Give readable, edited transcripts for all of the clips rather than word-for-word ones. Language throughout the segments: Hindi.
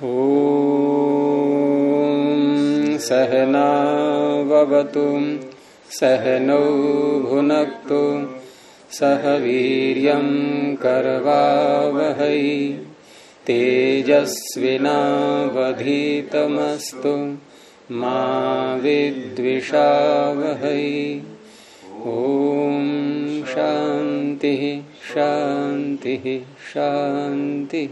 ॐ सहनाववतु सहनौ भुनक्तु सह वीर्यं करवावहै तेजस्विनावधीतमस्तु मा विद्विषावहै। ॐ शांति शांति शांति।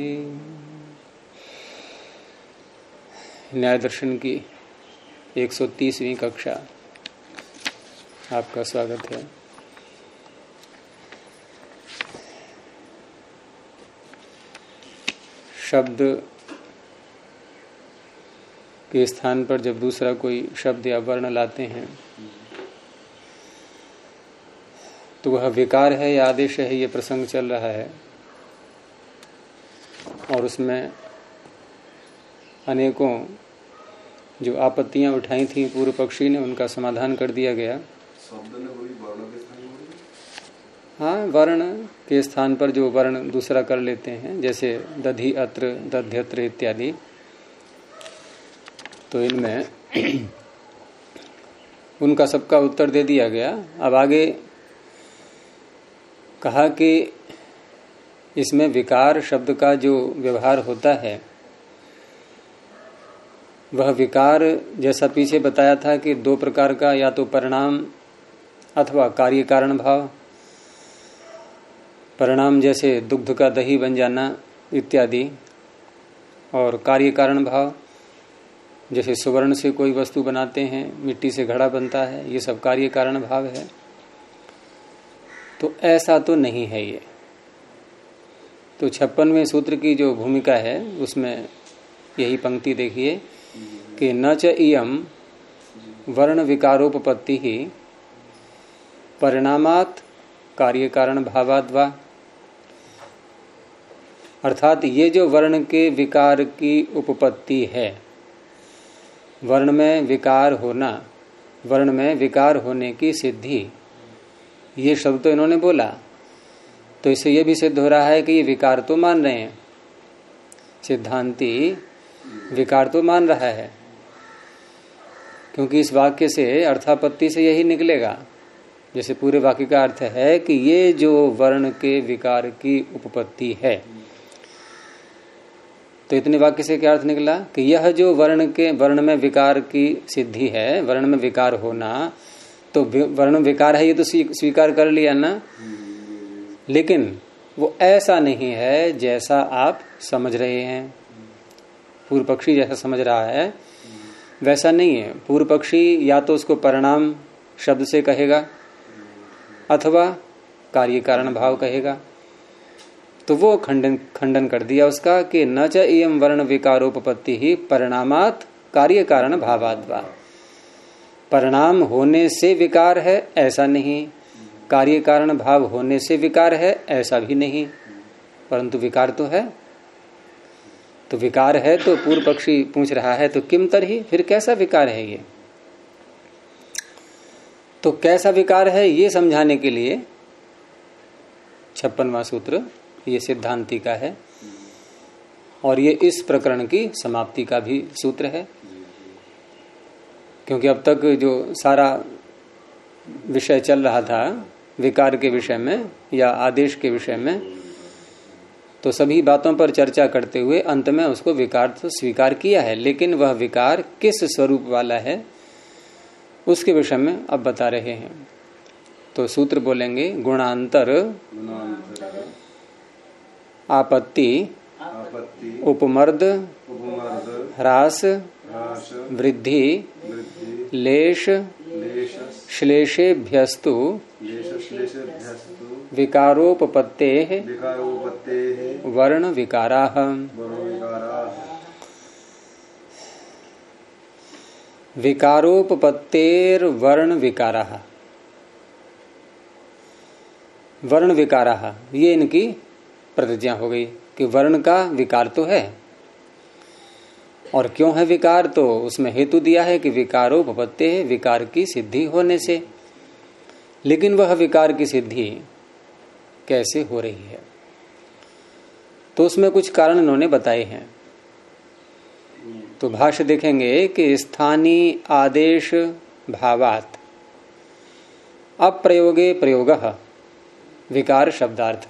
न्याय दर्शन की 130वीं कक्षा आपका स्वागत है। शब्द के स्थान पर जब दूसरा कोई शब्द या वर्ण लाते हैं तो वह विकार है या आदेश है, ये प्रसंग चल रहा है और उसमें अनेकों जो आपत्तियां उठाई थी पूर्व पक्षी ने, उनका समाधान कर दिया गया। हाँ, वर्ण के स्थान पर जो वर्ण दूसरा कर लेते हैं, जैसे दधि अत्र दध्यत्र इत्यादि, तो इनमें उनका सबका उत्तर दे दिया गया। अब आगे कहा कि इसमें विकार शब्द का जो व्यवहार होता है वह विकार जैसा पीछे बताया था कि दो प्रकार का, या तो परिणाम अथवा कार्य कारण भाव। परिणाम जैसे दुग्ध का दही बन जाना इत्यादि, और कार्य कारण भाव जैसे सुवर्ण से कोई वस्तु बनाते हैं, मिट्टी से घड़ा बनता है, ये सब कार्य कारण भाव है। तो ऐसा तो नहीं है ये। तो 56वें सूत्र की जो भूमिका है उसमें यही पंक्ति देखिए कि न च इयम वर्ण विकारोपपत्ति ही परिणामात् कार्य कारण भावाद् वा। अर्थात ये जो वर्ण के विकार की उपपत्ति है, वर्ण में विकार होना, वर्ण में विकार होने की सिद्धि, ये शब्द तो इन्होंने बोला, तो इससे ये भी सिद्ध हो रहा है कि ये विकार तो मान रहे हैं, सिद्धांती विकार तो मान रहा है, क्योंकि इस वाक्य से अर्थापत्ति से यही निकलेगा। जैसे पूरे वाक्य का अर्थ है कि ये जो वर्ण के विकार की उपपत्ति है, तो इतने वाक्य से क्या अर्थ निकला कि यह जो वर्ण में विकार की सिद्धि है, वर्ण में विकार होना, तो वर्ण विकार है ये तो स्वीकार कर लिया ना, लेकिन वो ऐसा नहीं है जैसा आप समझ रहे हैं। पूर्व पक्षी जैसा समझ रहा है वैसा नहीं है। पूर्व पक्षी या तो उसको परिणाम शब्द से कहेगा अथवा कार्य कारण भाव कहेगा। तो वो खंडन कर दिया उसका कि न च इयं वर्ण विकारोपपत्ति ही परिणामात् कार्य कारण भावाद् वा। परिणाम होने से विकार है ऐसा नहीं, कार्य कारण भाव होने से विकार है ऐसा भी नहीं, परंतु विकार तो है। तो विकार है तो पूर्व पक्षी पूछ रहा है तो किम तरही, फिर कैसा विकार है ये। तो कैसा विकार है ये समझाने के लिए 56वां सूत्र ये सिद्धांति का है, और ये इस प्रकरण की समाप्ति का भी सूत्र है। क्योंकि अब तक जो सारा विषय चल रहा था विकार के विषय में या आदेश के विषय में, तो सभी बातों पर चर्चा करते हुए अंत में उसको विकार तो स्वीकार किया है, लेकिन वह विकार किस स्वरूप वाला है उसके विषय में अब बता रहे हैं। तो सूत्र बोलेंगे गुणांतर आपत्ति उपमर्द ह्रास वृद्धि लेश श्लेषेभ्यस्तु विकारोपपत्तेः वर्ण विकाराः। विकारोपपत्तेर्वर्ण विकाराः, वर्ण विकाराः, ये इनकी प्रतिज्ञा हो गई कि वर्ण का विकार तो है। और क्यों है विकार, तो उसमें हेतु दिया है कि विकारोपपत्ते है, विकार की सिद्धि होने से। लेकिन वह विकार की सिद्धि कैसे हो रही है, तो उसमें कुछ कारण इन्होंने बताए हैं। तो भाष्य देखेंगे कि स्थानीय आदेश भावात अप्रयोगे प्रयोगः विकार शब्दार्थ।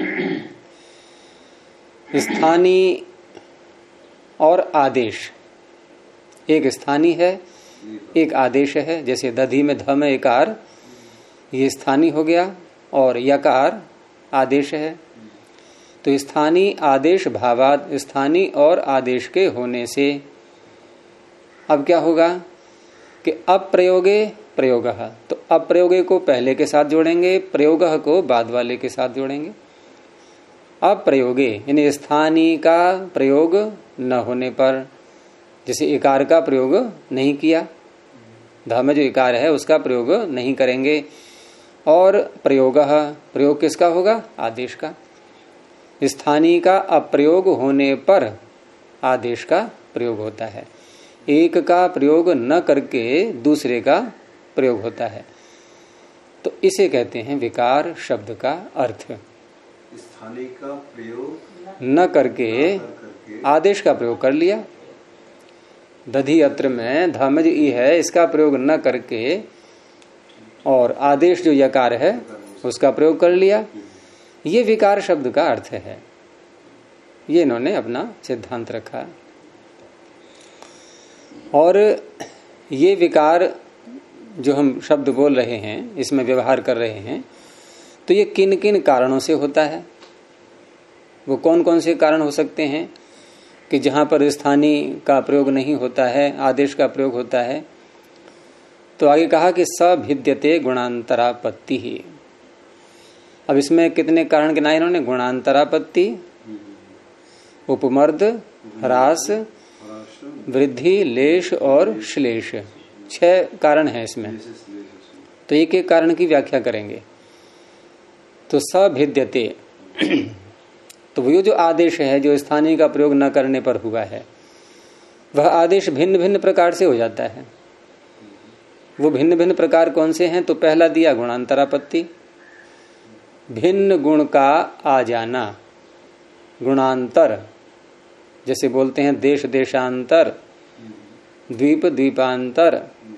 स्थानीय और आदेश, एक स्थानीय है एक आदेश है। जैसे दधी में ध में एकार, ये स्थानीय हो गया और यकार आदेश है। तो स्थानीय आदेश भावात, स्थानीय और आदेश के होने से अब क्या होगा कि अप्रयोगे प्रयोगः, तो अप्रयोगे को पहले के साथ जोड़ेंगे, प्रयोगः को बाद वाले के साथ जोड़ेंगे। अप्रयोगे यानी स्थानीय का प्रयोग न होने पर, जैसे इकार का प्रयोग नहीं किया, ध में जो इकार है उसका प्रयोग नहीं करेंगे। और प्रयोगः, प्रयोग किसका होगा? आदेश का। स्थानीय का अप्रयोग होने पर आदेश का प्रयोग होता है, एक का प्रयोग न करके दूसरे का प्रयोग होता है। तो इसे कहते हैं विकार शब्द का अर्थ। स्थानीय का प्रयोग न करके आदेश का प्रयोग कर लिया। दधी अत्र में ध में जो ई है इसका प्रयोग न करके और आदेश जो यकार है उसका प्रयोग कर लिया। ये विकार शब्द का अर्थ है। ये इन्होंने अपना सिद्धांत रखा। और ये विकार जो हम शब्द बोल रहे हैं, इसमें व्यवहार कर रहे हैं, तो ये किन किन कारणों से होता है? वो कौन कौन से कारण हो सकते हैं कि जहां पर स्थानीय का प्रयोग नहीं होता है, आदेश का प्रयोग होता है? तो आगे कहा कि सभिद्यते गुणांतरापत्ति ही। अब इसमें कितने कारण गिनाए इन्होंने? गुणांतरापत्ति, उपमर्द, ह्रास, वृद्धि, लेश और श्लेष। 6 कारण है इसमें। तो एक एक कारण की व्याख्या करेंगे। तो सभिद्यते तो वो जो आदेश है जो स्थानीय का प्रयोग न करने पर हुआ है, वह आदेश भिन्न भिन्न प्रकार से हो जाता है। वो भिन्न भिन्न प्रकार कौन से हैं? तो पहला दिया गुणांतरापत्ति, भिन्न गुण का आ जाना। गुणांतर जैसे बोलते हैं देश देशांतर, द्वीप द्वीपांतर,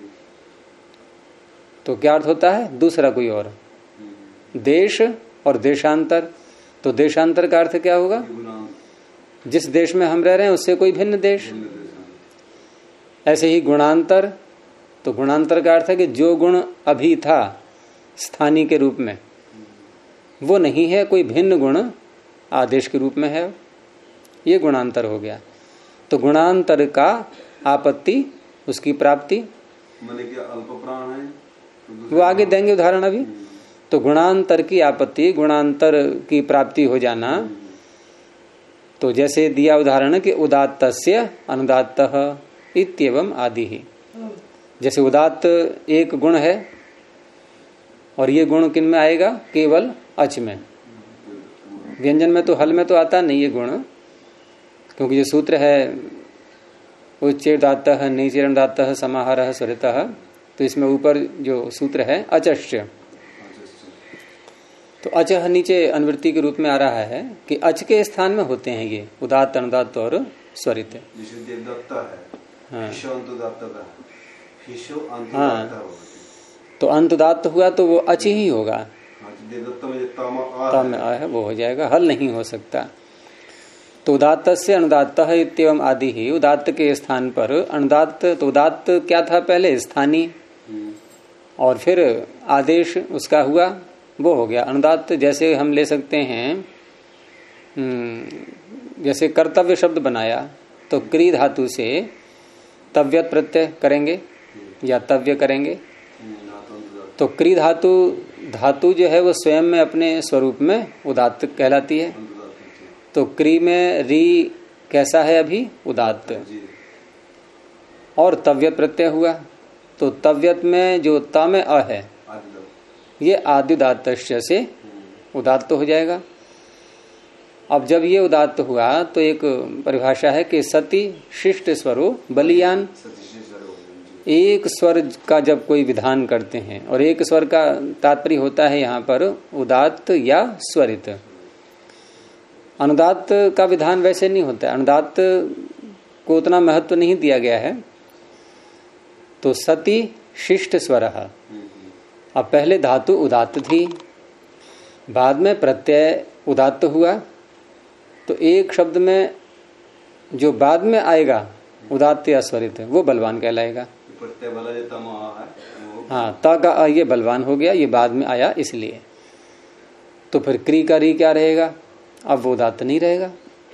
तो क्या अर्थ होता है? दूसरा कोई और। देश और देशांतर, तो देशांतर का अर्थ क्या होगा? जिस देश में हम रह रहे हैं उससे कोई भिन्न देश। ऐसे ही गुणांतर, तो गुणांतर का अर्थ है कि जो गुण अभी था स्थानीय के रूप में वो नहीं है, कोई भिन्न गुण आदेश के रूप में है, ये गुणांतर हो गया। तो गुणांतर का आपत्ति, उसकी प्राप्ति, माने क्या अल्प प्राण है, वो आगे देंगे उदाहरण अभी। तो गुणांतर की आपत्ति, गुणांतर की प्राप्ति हो जाना। तो जैसे दिया उदाहरण कि उदात्तस्य अनुदात्तः इत्येवं आदि ही। जैसे उदात्त एक गुण है और ये गुण किन में आएगा? केवल अच में। व्यंजन में तो हल में तो आता नहीं ये गुण, क्योंकि जो सूत्र है उच्चेदात्तः नीचेदात्तः समाहारः स्वरितः, तो इसमें ऊपर जो सूत्र है अचश्च, तो अचह नीचे अनुवृत्ति के रूप में आ रहा है कि अच के स्थान में होते हैं ये उदात्त अनुदात्त और स्वरित। जैसे देवदत्ता है, हाँ हाँ, तो अंतदात्त हुआ तो वो अच ही होगा। देवदत्ता में तम आ है वो हो जाएगा, हल नहीं हो सकता। तो उदात्त से अनुदात्त इत्येवं आदि ही, उदात्त के स्थान पर अनुदात्त। तो उदात्त क्या था पहले? स्थानीय, और फिर आदेश उसका हुआ, वो हो गया अनुदात्त। जैसे हम ले सकते हैं, जैसे कर्तव्य शब्द बनाया तो क्री धातु से तव्यत प्रत्यय करेंगे या तव्य करेंगे। तो क्री धातु जो है वो स्वयं में अपने स्वरूप में उदात्त कहलाती है। तो क्री में री कैसा है अभी? उदात्त। और तव्यत प्रत्यय हुआ, तो तव्यत में जो त में अ है ये आद्युदात्त से उदात्त हो जाएगा। अब जब ये उदात्त हुआ तो एक परिभाषा है कि सति शिष्ट स्वरो बलियान। एक स्वर का जब कोई विधान करते हैं, और एक स्वर का तात्पर्य होता है यहाँ पर उदात्त या स्वरित। अनुदात्त का विधान वैसे नहीं होता है। अनुदात्त को उतना महत्व नहीं दिया गया है। तो सती शिष्ट स्वर। अब पहले धातु उदात्त थी, बाद में प्रत्यय उदात्त हुआ, तो एक शब्द में जो बाद में आएगा उदात्त या स्वरित वो बलवान कहलाएगा। प्रत्यय वाला जो तम है हाँ, ता का आ ये बलवान हो गया, ये बाद में आया इसलिए। तो फिर क्री का री क्या रहेगा? अब वो उदात्त नहीं रहेगा,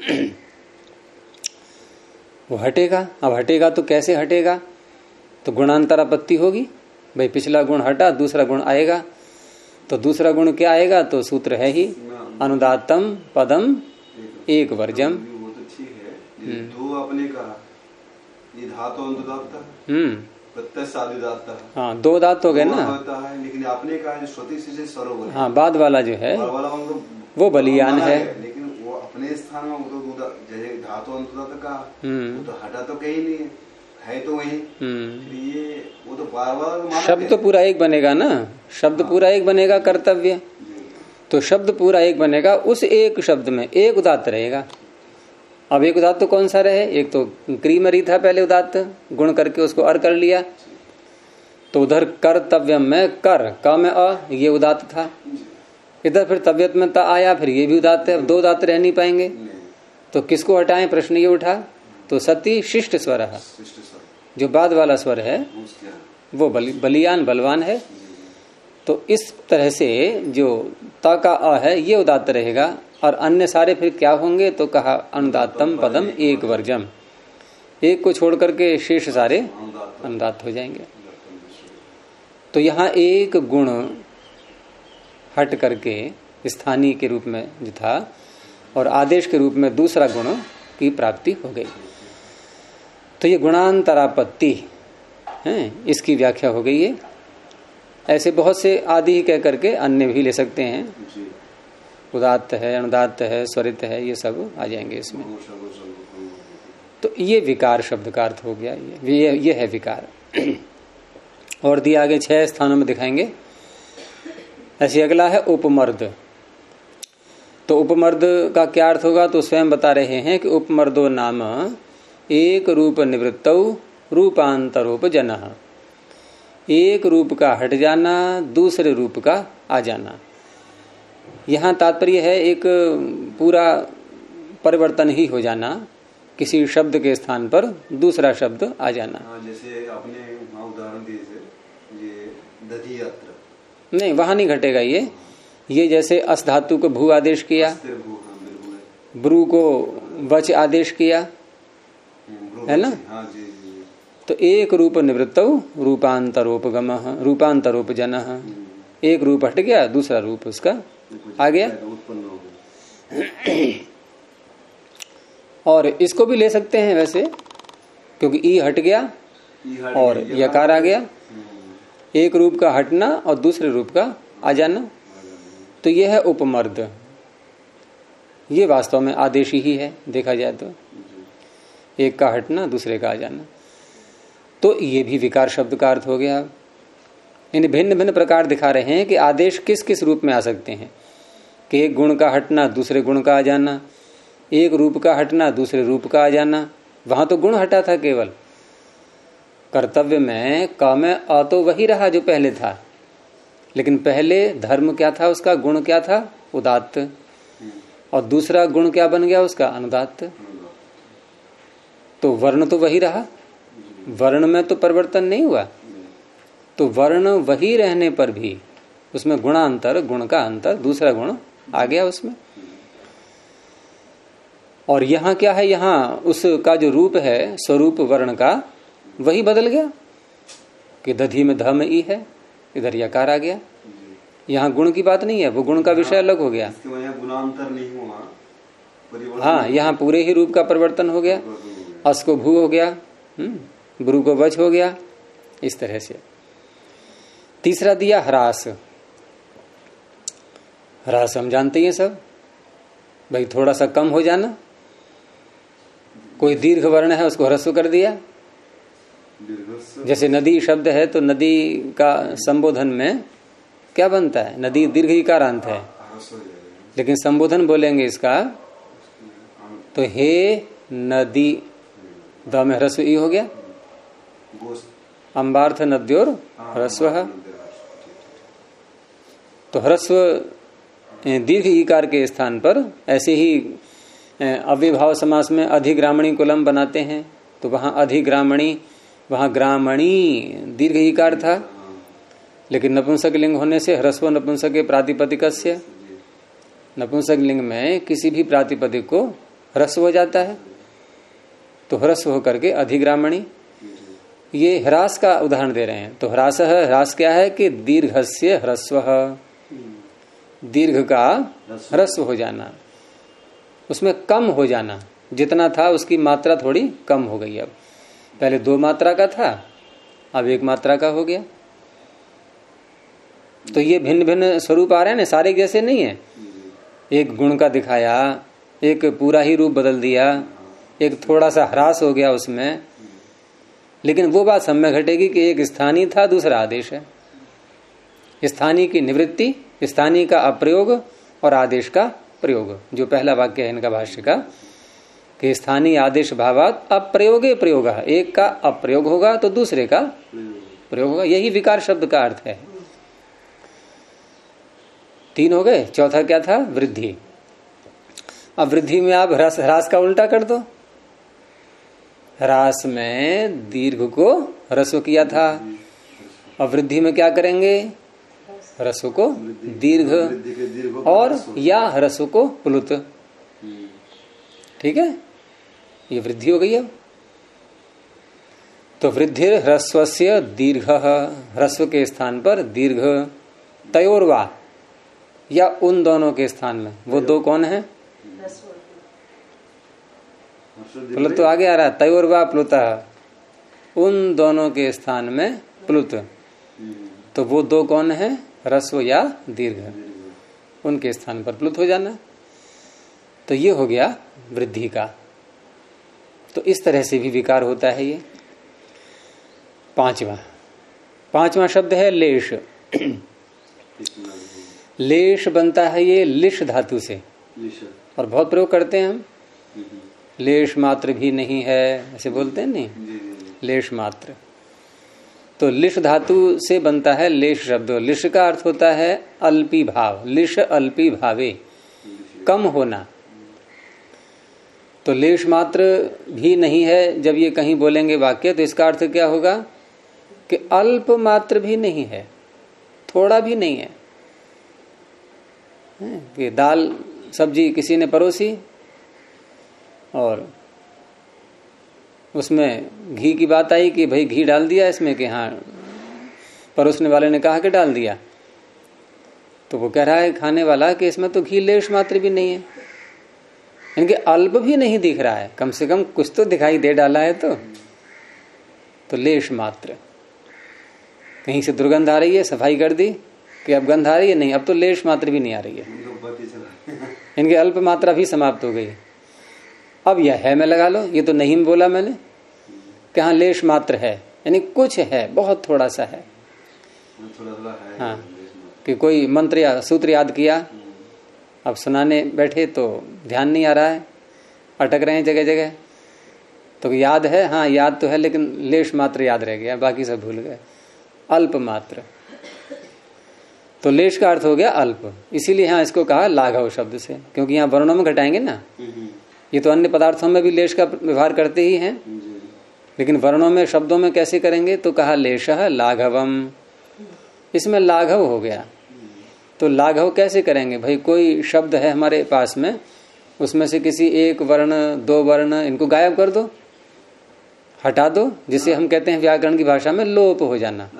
वो हटेगा। अब हटेगा तो कैसे हटेगा? तो गुणांतर आपत्ति होगी। भाई पिछला गुण हटा, दूसरा गुण आएगा, तो दूसरा गुण क्या आएगा? तो सूत्र है ही अनुदात्तम पदम एक वर्जम। वो तो ठीक है। ये दो अपने का ये धातु अनुदात्त प्रत्यय साधुदात्त है। हाँ, दो दात हो गए ना। होता है, लेकिन आपने कहा जो श्रुति से सरोवर है, हाँ, बाद वाला जो है वाला वो बलियान है। लेकिन वो अपने स्थान में वो तो जैसे धातु अनुदात्त का वो तो हटा तो कहीं नहीं है तो वही। ये वो तो बार शब्द तो पूरा एक बनेगा ना, शब्द पूरा एक बनेगा कर्तव्य, तो शब्द पूरा एक बनेगा। उस एक शब्द में एक उदात्त रहेगा। अब एक उदात्त तो कौन सा रहे? एक तो क्रीमरी था पहले उदात्त, गुण करके उसको अर कर लिया, तो उधर कर्तव्यम में कर, का में अ, ये उदात्त था। इधर फिर तव्यत में ता आया, फिर ये भी उदात्त है। अब दो उदात्त रह नहीं पाएंगे, तो किसको हटाएं? प्रश्न ये उठा। तो सती शिष्ट स्वर है, जो बाद वाला स्वर है वो बलियान बलवान है। तो इस तरह से जो ता का अ है ये उदात्त रहेगा, और अन्य सारे फिर क्या होंगे? तो कहा अनुदात्तम पदम एक वर्जम। एक को छोड़ करके शेष सारे अनुदात्त हो जाएंगे। तो यहाँ एक गुण हट करके स्थानीय के रूप में जो था और आदेश के रूप में दूसरा गुण की प्राप्ति हो गई। तो ये गुणांतरापत्ति है, इसकी व्याख्या हो गई है। ऐसे बहुत से आदि कह करके अन्य भी ले सकते हैं। उदात्त है, अनुदात्त है, स्वरित है, ये सब आ जाएंगे इसमें। तो ये विकार शब्द का अर्थ हो गया। ये है विकार। और दिया आगे 6 स्थानों में दिखाएंगे। ऐसे अगला है उपमर्द। तो उपमर्द का क्या अर्थ होगा? तो स्वयं बता रहे हैं कि उपमर्दो नाम एक रूप निवृत्तौ रूपांतरोप जनः। एक रूप का हट जाना, दूसरे रूप का आ जाना। यहाँ तात्पर्य है एक पूरा परिवर्तन ही हो जाना, किसी शब्द के स्थान पर दूसरा शब्द आ जाना। जैसे आपने उदाहरण दिए थे ये दधी यात्रा, नहीं वहां नहीं घटेगा ये जैसे अस धातु को भू आदेश किया, ब्रू को वच आदेश किया, है ना। तो एक रूप निवृत्तौ रूपांतरोपगमः रूपांतरोपजनः। एक रूप हट गया, दूसरा रूप उसका आ गया। और इसको भी ले सकते हैं वैसे, क्योंकि ई हट गया और यकार आ गया। एक रूप का हटना और दूसरे रूप का आ जाना, तो यह है उपमर्द। ये वास्तव में आदेश ही है देखा जाए तो, एक का हटना दूसरे का आ जाना। तो ये भी विकार शब्द का अर्थ हो गया। इन भिन्न भिन्न प्रकार दिखा रहे हैं कि आदेश किस किस रूप में आ सकते हैं। कि एक गुण का हटना दूसरे गुण का आ जाना, एक रूप का हटना दूसरे रूप का आ जाना। वहां तो गुण हटा था केवल, कर्तव्य में का में अ तो वही रहा जो पहले था, लेकिन पहले धर्म क्या था उसका, गुण क्या था, उदात्त, और दूसरा गुण क्या बन गया उसका, अनुदात्त। तो वर्ण तो वही रहा, वर्ण में तो परिवर्तन नहीं हुआ। तो वर्ण वही रहने पर भी उसमें गुणांतर, गुण का अंतर, दूसरा गुण आ गया उसमें। और यहाँ क्या है, यहाँ उसका जो रूप है स्वरूप वर्ण का वही बदल गया कि दधी में ध में ई है, इधर यकार आ गया। यहाँ गुण की बात नहीं है, वो गुण का विषय अलग हो गया। गुणांतर नहीं हुआ, हाँ, यहाँ पूरे ही रूप का परिवर्तन हो गया। अस को भू हो गया, ब्रू को वच हो गया, इस तरह से। तीसरा दिया ह्रास। ह्रास हम जानते हैं सब, भाई थोड़ा सा कम हो जाना। कोई दीर्घ वर्ण है उसको ह्रस्व कर दिया। जैसे नदी शब्द है तो नदी का संबोधन में क्या बनता है, नदी दीर्घ इकारांत है, लेकिन संबोधन बोलेंगे इसका तो हे नदी, द में ह्रस्व ई हो गया, अम्बार्थ नद्योर ह्रस्व। तो ह्रस्व दीर्घ ईकार के स्थान पर, ऐसे ही अव्यभाव समास में अधिग्रामणी कुलम बनाते हैं, तो वहां अधिग्रामणी, वहां ग्रामणी दीर्घ ईकार था, लेकिन नपुंसक लिंग होने से ह्रस्व नपुंसक के प्रातिपदिकस्य, नपुंसक लिंग में किसी भी प्रातिपदिक को ह्रस्व हो जाता है, तो ह्रस्व होकर के अधिग्रामणी। ये ह्रास का उदाहरण दे रहे हैं। तो ह्रास है, ह्रास क्या है कि दीर्घस्य ह्रस्व, दीर्घ का ह्रस्व हो जाना, उसमें कम हो जाना, जितना था उसकी मात्रा थोड़ी कम हो गई। अब पहले 2 मात्रा का था, अब 1 मात्रा का हो गया। तो ये भिन्न भिन्न स्वरूप आ रहे हैं ना, सारे जैसे नहीं है। एक गुण का दिखाया, एक पूरा ही रूप बदल दिया, एक थोड़ा सा ह्रास हो गया उसमें, लेकिन वो बात सब में घटेगी कि एक स्थानीय था, दूसरा आदेश है। स्थानीय की निवृत्ति, स्थानीय का अप्रयोग और आदेश का प्रयोग, जो पहला वाक्य है इनका भाष्य का, कि स्थानीय आदेश भावात अप्रयोगे प्रयोग, एक का अप्रयोग होगा तो दूसरे का प्रयोग होगा। यही विकार शब्द का अर्थ है। 3 हो गए, चौथा क्या था? वृद्धि। अब वृद्धि में आप ह्रास का उल्टा कर दो। ह्रास में दीर्घ को ह्रस्व किया था, अब वृद्धि में क्या करेंगे? ह्रस्व को दीर्घ और या ह्रस्व को प्लुत। ठीक है, ये वृद्धि हो गई। अब तो वृद्धि ह्रस्वस्य दीर्घ, ह्रस्व के स्थान पर दीर्घ, तयोर्वा या उन दोनों के स्थान में। वो 2 कौन है? प्लुत तो आगे आ रहा है, तयोर्वा प्लुत, उन दोनों के स्थान में प्लुत। तो वो 2 कौन है? ह्रस्व या दीर्घ, उनके स्थान पर प्लुत हो जाना। तो ये हो गया वृद्धि का। तो इस तरह से भी विकार होता है। ये पांचवा शब्द है लेश। लेश बनता है ये लिश धातु से, और बहुत प्रयोग करते हैं हम। लेश मात्र भी नहीं है, ऐसे बोलते हैं नहीं, लेश मात्र। तो लिश धातु से बनता है लेश शब्द। लिश का अर्थ होता है अल्पी भाव, लिश अल्पी भावे, कम होना। तो लेश मात्र भी नहीं है, जब ये कहीं बोलेंगे वाक्य, तो इसका अर्थ क्या होगा कि अल्प मात्र भी नहीं है, थोड़ा भी नहीं है। कि दाल सब्जी किसी ने परोसी और उसमें घी की बात आई कि भाई घी डाल दिया इसमें, कि हाँ, परोसने वाले ने कहा कि डाल दिया। तो वो कह रहा है खाने वाला कि इसमें तो घी लेश मात्र भी नहीं है, इनके अल्प भी नहीं दिख रहा है, कम से कम कुछ तो दिखाई दे डाला है। तो लेश मात्र। कहीं से दुर्गंध आ रही है, सफाई कर दी कि अब गंध आ रही है, नहीं, अब तो लेश मात्र भी नहीं आ रही है, इनके अल्प मात्रा भी समाप्त हो गई। अब यह है में लगा लो, ये तो नहीं बोला मैंने कि हाँ लेश मात्र है, यानी कुछ है, बहुत थोड़ा सा है। हाँ, कि कोई मंत्र या सूत्र याद किया, अब सुनाने बैठे तो ध्यान नहीं आ रहा है, अटक रहे हैं जगह जगह। तो याद है, हाँ याद तो है, लेकिन लेश मात्र याद रह गया, बाकी सब भूल गए। अल्प मात्र। तो लेश का अर्थ हो गया अल्प, इसीलिए यहाँ इसको कहा लाघव शब्द से, क्योंकि यहाँ वर्णों में घटाएंगे ना। ये तो अन्य पदार्थों में भी लेश का व्यवहार करते ही हैं, लेकिन वर्णों में, शब्दों में कैसे करेंगे? तो कहा लेशः लाघवम, इसमें लाघव हो गया। तो लाघव कैसे करेंगे भाई? कोई शब्द है हमारे पास में, उसमें से किसी एक वर्ण, 2 वर्ण, इनको गायब कर दो, हटा दो, जिसे हम कहते हैं व्याकरण की भाषा में लोप हो जाना।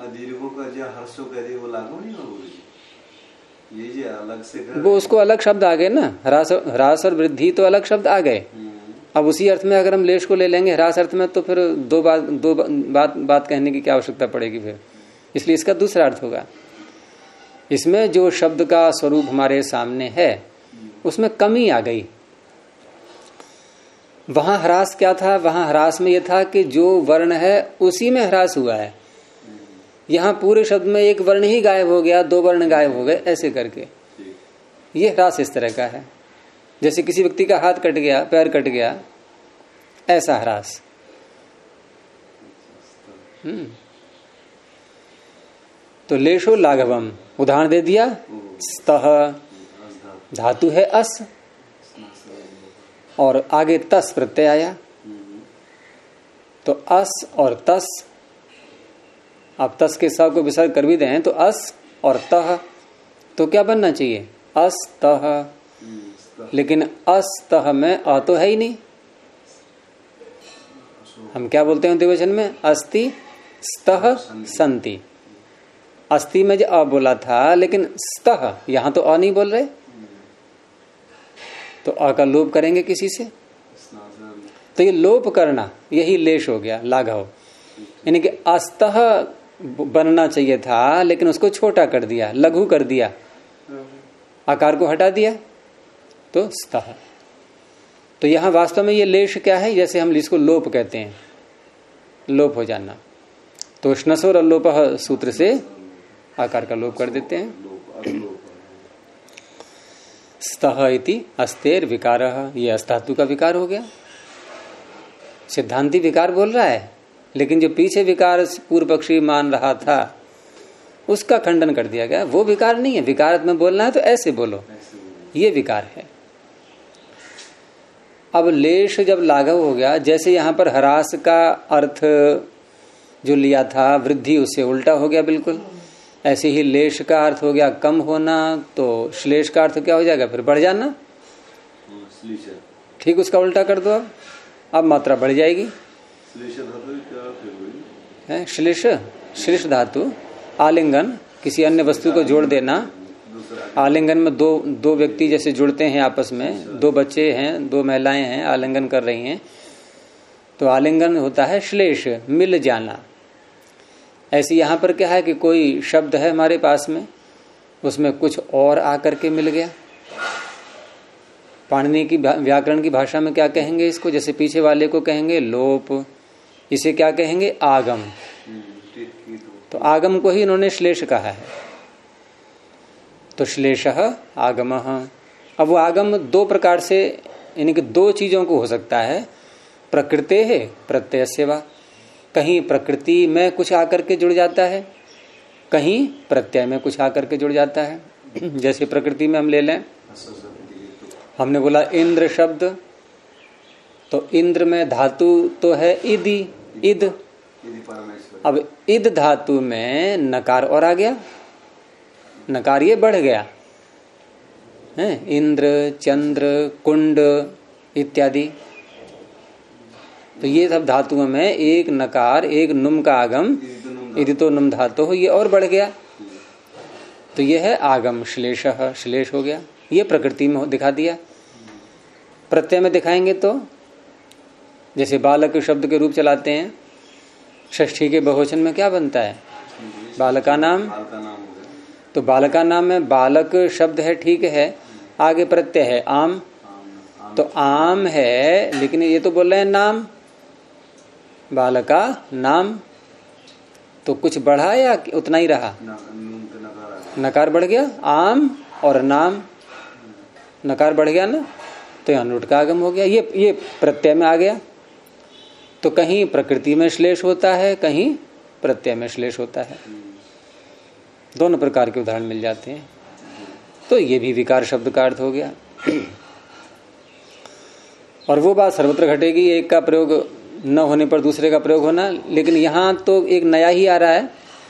वो उसको अलग शब्द आ गए ना, ह्रास और वृद्धि तो अलग शब्द आ गए। अब उसी अर्थ में अगर हम लेश को ले लेंगे ह्रास अर्थ में, तो फिर दो बात कहने की क्या आवश्यकता पड़ेगी फिर? इसलिए इसका दूसरा अर्थ होगा। इसमें जो शब्द का स्वरूप हमारे सामने है उसमें कमी आ गई। वहां ह्रास क्या था? वहां ह्रास में यह था कि जो वर्ण है उसी में ह्रास हुआ है। यहां पूरे शब्द में एक वर्ण ही गायब हो गया, 2 वर्ण गायब हो गए, ऐसे करके ये ह्रास इस तरह का है। जैसे किसी व्यक्ति का हाथ कट गया, पैर कट गया, ऐसा ह्रास। तो लेशो लाघवम उदाहरण दे दिया। स्तः धातु है अस और आगे तस प्रत्यय आया, तो अस और तस, आप तस के स को विसर्ग कर भी दें तो अस और तह, तो क्या बनना चाहिए अस्तः, लेकिन अस्तः में अ तो है ही नहीं। हम क्या बोलते हैं द्विवचन में, अस्ति स्तः संति। अस्ति में जो अ बोला था, लेकिन स्तः यहां तो अ नहीं बोल रहे, तो अ का लोप करेंगे किसी से, तो ये लोप करना यही लेश हो गया लाघव। यानी कि अस्तः बनना चाहिए था, लेकिन उसको छोटा कर दिया, लघु कर दिया, आकार को हटा दिया, तो स्तः। तो यहां वास्तव में ये लेश क्या है, जैसे हम इसको लोप कहते हैं, लोप हो जाना। तो श्नसोर अल्लोपः सूत्र से आकार का लोप कर देते हैं। स्तः इति अस्तेर विकारः, ये अस्धातु का विकार हो गया। सिद्धांती विकार बोल रहा है, लेकिन जो पीछे विकार पूर्व पक्षी मान रहा था उसका खंडन कर दिया गया। वो विकार नहीं है, विकार में बोलना है तो ऐसे बोलो, ये विकार है। अब लेश जब लाघव हो गया, जैसे यहां पर ह्रास का अर्थ जो लिया था वृद्धि, उससे उल्टा हो गया बिल्कुल। ऐसे ही लेश का अर्थ हो गया कम होना, तो श्लेष का अर्थ क्या हो जाएगा, फिर बढ़ जाना। ठीक उसका उल्टा कर दो, अब मात्रा बढ़ जाएगी। है श्लेष, श्लेष धातु आलिंगन, किसी अन्य वस्तु को जोड़ देना। आलिंगन में दो व्यक्ति जैसे जुड़ते हैं आपस में, दो बच्चे हैं, दो महिलाएं हैं, आलिंगन कर रही हैं, तो आलिंगन होता है श्लेष, मिल जाना। ऐसे यहां पर क्या है कि कोई शब्द है हमारे पास में, उसमें कुछ और आकर के मिल गया। पाणिनि की व्याकरण की भाषा में क्या कहेंगे इसको, जैसे पीछे वाले को कहेंगे लोप, इसे क्या कहेंगे आगम। तो आगम को ही इन्होंने श्लेष कहा है, तो श्लेषः आगमः। अब वो आगम दो प्रकार से, यानी कि दो चीजों को हो सकता है। प्रकृते है प्रत्ययस्य वा, कहीं प्रकृति में कुछ आकर के जुड़ जाता है, कहीं प्रत्यय में कुछ आकर के जुड़ जाता है। जैसे प्रकृति में हम ले लें, हमने बोला इंद्र शब्द, तो इंद्र में धातु तो है इदि, इद। अब इद धातु में नकार और आ गया, नकार ये बढ़ गया है, इंद्र, चंद्र, कुंड इत्यादि। तो ये सब धातुओं में एक नकार एक नुम का आगम, इदितो नुम धातु हो, ये और बढ़ गया, तो ये है आगम श्लेषः, श्लेष हो गया। ये प्रकृति में दिखा दिया। प्रत्यय में दिखाएंगे तो जैसे बालक शब्द के रूप चलाते हैं, षष्ठी के बहुवचन में क्या बनता है, बालका नाम। तो बालका नाम में बालक शब्द है, ठीक है, आगे प्रत्यय है आम, तो आम है, लेकिन ये तो बोल रहे हैं नाम, बालका नाम, तो कुछ बढ़ा या उतना ही रहा, नकार बढ़ गया, आम और नाम, नकार बढ़ गया ना, तो यहाँ नुट का आगम हो गया। ये प्रत्यय में आ गया। तो कहीं प्रकृति में श्लेष होता है, कहीं प्रत्यय में श्लेष होता है, दोनों प्रकार के उदाहरण मिल जाते हैं। तो ये भी विकार शब्द का अर्थ हो गया। और वो बात सर्वत्र घटेगी, एक का प्रयोग न होने पर दूसरे का प्रयोग होना, लेकिन यहां तो एक नया ही आ रहा है,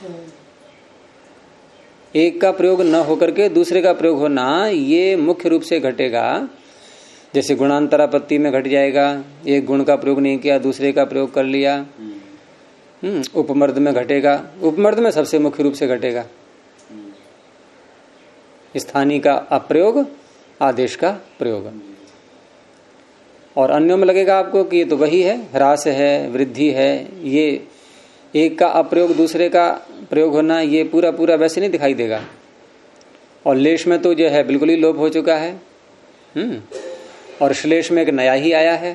एक का प्रयोग न होकर के दूसरे का प्रयोग होना, ये मुख्य रूप से घटेगा। जैसे गुणांतरापत्ति में घट जाएगा, एक गुण का प्रयोग नहीं किया दूसरे का प्रयोग कर लिया। उपमर्द में घटेगा, उपमर्द में सबसे मुख्य रूप से घटेगा, स्थानीय का अप्रयोग, आदेश का प्रयोग। और अन्यों में लगेगा आपको कि ये तो वही है, ह्रास है, वृद्धि है, ये एक का अप्रयोग दूसरे का प्रयोग होना, ये पूरा पूरा वैसे नहीं दिखाई देगा। और लेश में तो जो है बिल्कुल ही लोप हो चुका है, और श्लेष में एक नया ही आया है।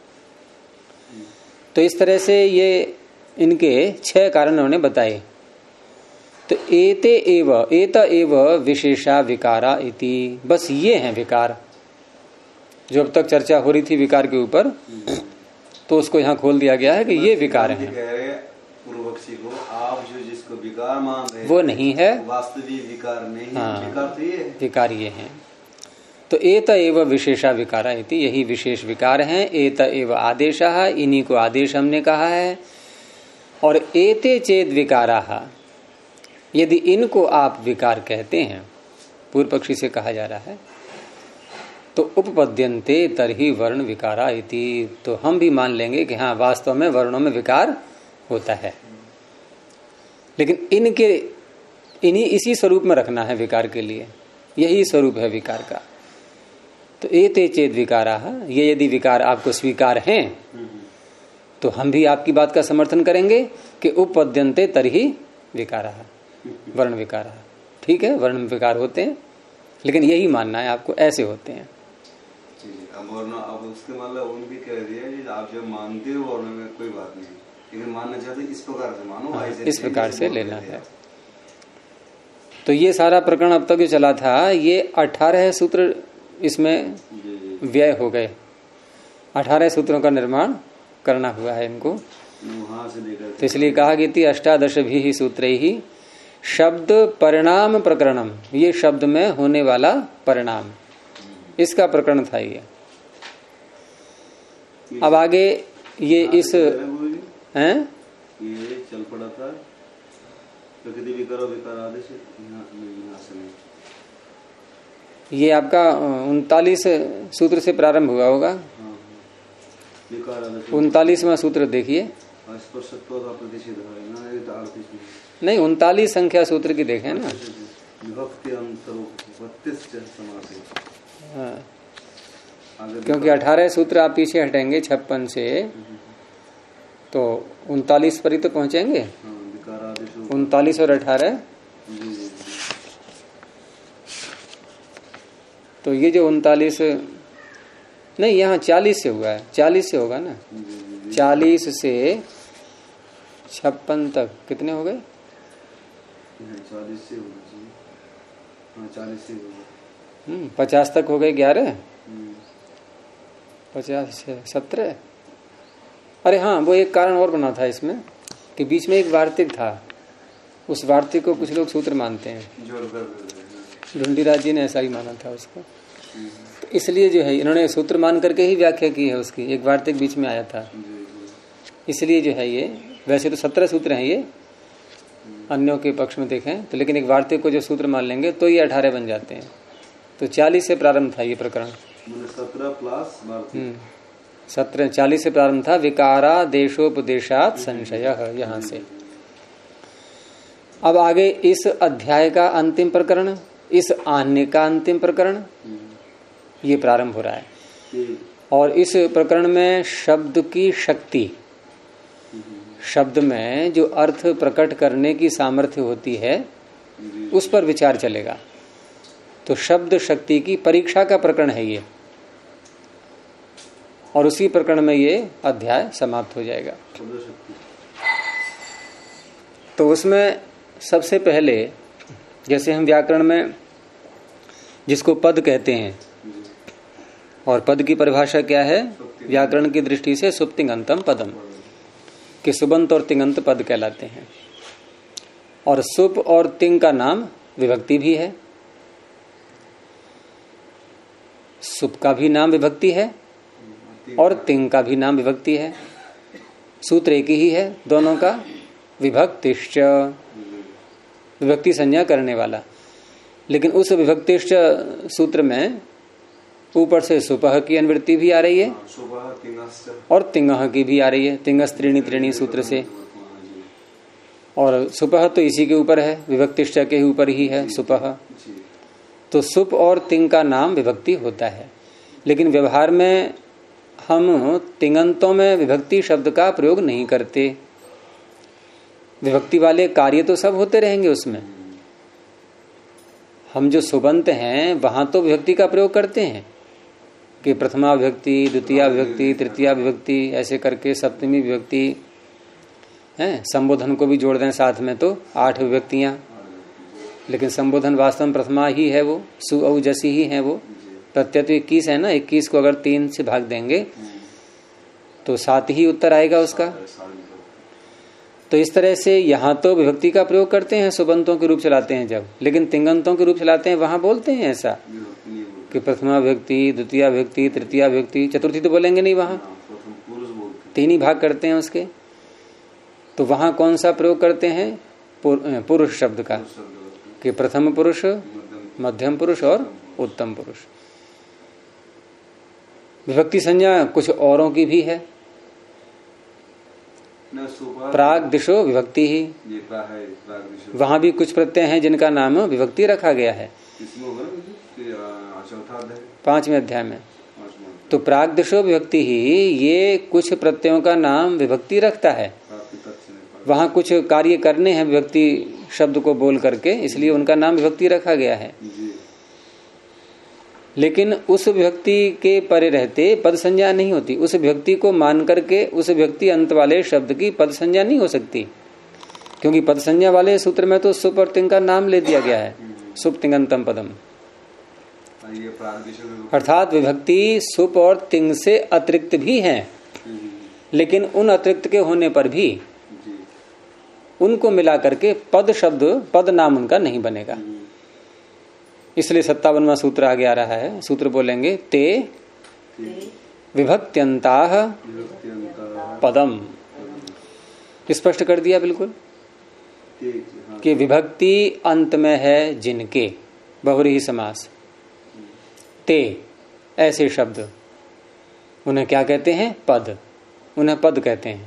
तो इस तरह से ये इनके 6 कारण उन्होंने बताए। तो एते एव, एत एव विशेषा विकारा इति, बस ये हैं विकार। जो अब तक चर्चा हो रही थी विकार के ऊपर, तो उसको यहाँ खोल दिया गया है कि ये विकार हैं। पूर्व पक्षी को, आप जो जिसको विकार मान रहे वो नहीं है, वास्तविक विकार नहीं है। हाँ, विकार तो ये है, विकार ये है। तो एत एव विशेषा विकारा इति, यही विशेष विकार हैं। एत एव आदेशः, इन्हीं को आदेश हमने कहा है। और एते चेत विकाराः, यदि इनको आप विकार कहते हैं, पूर्व पक्षी से कहा जा रहा है, तो उपपद्यन्ते तरहि वर्ण विकारा इति, तो हम भी मान लेंगे कि हाँ वास्तव में वर्णों में विकार होता है, लेकिन इन्हीं इसी स्वरूप में रखना है विकार के लिए, यही स्वरूप है विकार का। तो एते चेत विकाराः, ये यदि विकार आपको स्वीकार हैं तो हम भी आपकी बात का समर्थन करेंगे कि उपपद्यन्ते तरहि विकाराः, वर्ण विकाराः। ठीक है, वर्ण विकार होते हैं, लेकिन यही मानना है आपको, ऐसे होते हैं। अब उसके मतलब उनकी कह दिया कि आप जब मानते हो वर्ण में कोई बात नहीं, लेकिन मानना चाहते इस प्रकार से मानो, इस प्रकार से लेना है। तो ये सारा प्रकरण अब तक जो चला था, ये 18 सूत्र इसमें व्यय हो गए। 18 सूत्रों का निर्माण करना हुआ है इनको, तो इसलिए कहा गई थी 18 सूत्रैः शब्द परिणाम प्रकरणम, ये शब्द में होने वाला परिणाम, इसका प्रकरण था ये। अब आगे ये इस हैं, ये चल पड़ा था प्रकृति विकार विकार आदेश, ये आपका 39 सूत्र से प्रारंभ हुआ होगा। 39वां सूत्र देखिए, नहीं 39 संख्या सूत्र की देखें ना। हाँ, क्योंकि 18 सूत्र आप पीछे हटेंगे 56 से, तो 39 पर ही तो पहुंचेंगे। 39 और 18, तो ये जो 39 नहीं, यहाँ 40 से हुआ है, 40 से होगा ना, 40 से 56 तक कितने हो गए? 40 से होगा, 40 से होगा। 50 तक हो गए, 11, 50 से 17। अरे हाँ, वो एक कारण और बना था इसमें कि बीच में एक वार्तिक था, उस वार्तिक को कुछ लोग सूत्र मानते हैं। ढूंढीराज जी ने ऐसा ही माना था उसको, तो इसलिए जो है इन्होंने सूत्र मान करके ही व्याख्या की है उसकी। एक वार्तिक बीच में आया था, इसलिए जो है ये, वैसे तो 17 सूत्र हैं ये अन्यों के पक्ष में देखें तो, लेकिन एक वार्तिक को जो सूत्र मान लेंगे तो ये 18 बन जाते हैं। तो 40 से प्रारंभ था ये प्रकरण, 17 40 से प्रारंभ था। विकारा देशोपदेशात संशय, यहाँ से अब आगे इस अध्याय का अंतिम प्रकरण, इस आने का अंतिम प्रकरण ये प्रारंभ हो रहा है। और इस प्रकरण में शब्द की शक्ति, शब्द में जो अर्थ प्रकट करने की सामर्थ्य होती है उस पर विचार चलेगा। तो शब्द शक्ति की परीक्षा का प्रकरण है ये, और उसी प्रकरण में ये अध्याय समाप्त हो जाएगा। तो उसमें सबसे पहले, जैसे हम व्याकरण में जिसको पद कहते हैं, और पद की परिभाषा क्या है व्याकरण की दृष्टि से? सुप्तिंगंतम पदम, कि सुबंत और तिंगंत पद कहलाते हैं। और सुप और तिंग का नाम विभक्ति भी है, सुप का भी नाम विभक्ति है और तिंग का भी नाम विभक्ति है। सूत्र एक ही है दोनों का, विभक्तिश्च, विभक्ति संज्ञा करने वाला। लेकिन उस विभक्तिश्च सूत्र में ऊपर से सुपह की अनुवृत्ति भी आ रही है और तिंगह की भी आ रही है, तिंगस त्रीणी त्रीणी सूत्र से। और सुपह तो इसी के ऊपर है, विभक्तिश्च के ऊपर ही है सुपह। तो सुप और तिंग का नाम विभक्ति होता है, लेकिन व्यवहार में हम तिंगंतों में विभक्ति शब्द का प्रयोग नहीं करते। विभक्ति वाले कार्य तो सब होते रहेंगे उसमें, हम जो सुबंत हैं वहां तो विभक्ति का प्रयोग करते हैं कि प्रथमा विभक्ति, द्वितीय विभक्ति, तृतीया विभक्ति, ऐसे करके सप्तमी विभक्ति है। संबोधन को भी जोड़ दें साथ में तो 8 विभक्तियां, लेकिन संबोधन वास्तव में प्रथमा ही है, वो सु औ जसी ही है। वो प्रत्यय तो 21 है ना, 21 को अगर 3 से भाग देंगे तो 7 ही उत्तर आएगा उसका। तो इस तरह से यहाँ तो विभक्ति का प्रयोग करते हैं, सुबंतों के रूप चलाते हैं जब, लेकिन तिंगंतों के रूप चलाते हैं वहां बोलते हैं ऐसा कि प्रथमा विभक्ति, द्वितीय विभक्ति, तृतीय विभक्ति, चतुर्थी तो बोलेंगे नहीं, वहां तीन ही भाग करते हैं उसके। तो वहां कौन सा प्रयोग करते हैं? पुरुष शब्द का, कि प्रथम पुरुष, मध्यम पुरुष और उत्तम पुरुष। विभक्ति संज्ञा कुछ औरों की भी है। प्राग दिशो विभक्ति ही, वहां भी कुछ प्रत्यय हैं जिनका नाम विभक्ति रखा गया है 5वें अध्याय में। तो प्राग दिशो विभक्ति ही, ये कुछ प्रत्ययों का नाम विभक्ति रखता है। वहां कुछ कार्य करने हैं विभक्ति शब्द को बोल करके, इसलिए उनका नाम विभक्ति रखा गया है। लेकिन उस विभक्ति के परे रहते पद संज्ञा नहीं होती। उस विभक्ति को मान करके उस विभक्ति अंत वाले शब्द की पद संज्ञा नहीं हो सकती, क्योंकि पद संज्ञा वाले सूत्र में तो सुप और तिंग का नाम ले दिया गया है, सुप तिंगंतम पदम। अर्थात विभक्ति सुप और तिंग से अतिरिक्त भी है, लेकिन उन अतिरिक्त के होने पर भी उनको मिला करके पद शब्द, पद नाम उनका नहीं बनेगा। इसलिए 57वां सूत्र आगे आ रहा है। सूत्र बोलेंगे ते विभक्त्यंताः पदम। स्पष्ट कर दिया बिल्कुल कि विभक्ति अंत में है जिनके, बहुव्रीहि समास। ते ऐसे शब्द, उन्हें क्या कहते हैं? पद। उन्हें पद कहते हैं।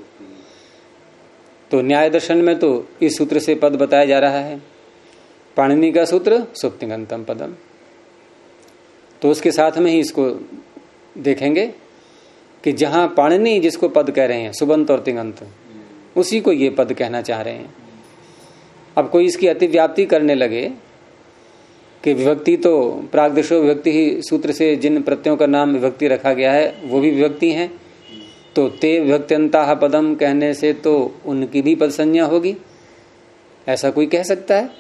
तो न्याय दर्शन में तो इस सूत्र से पद बताया जा रहा है। पाणिनि का सूत्र सुप्तिंगंतम पदम, तो उसके साथ में ही इसको देखेंगे कि जहां पाणिनि जिसको पद कह रहे हैं, सुबंत और तिंगंत, उसी को ये पद कहना चाह रहे हैं। अब कोई इसकी अतिव्याप्ति करने लगे कि विभक्ति तो प्रागदेशो विभक्ति ही सूत्र से जिन प्रत्ययों का नाम विभक्ति रखा गया है वो भी विभक्ति हैं, तो ते विभक्त्यंताः पदम कहने से तो उनकी भी पद संज्ञा होगी, ऐसा कोई कह सकता है?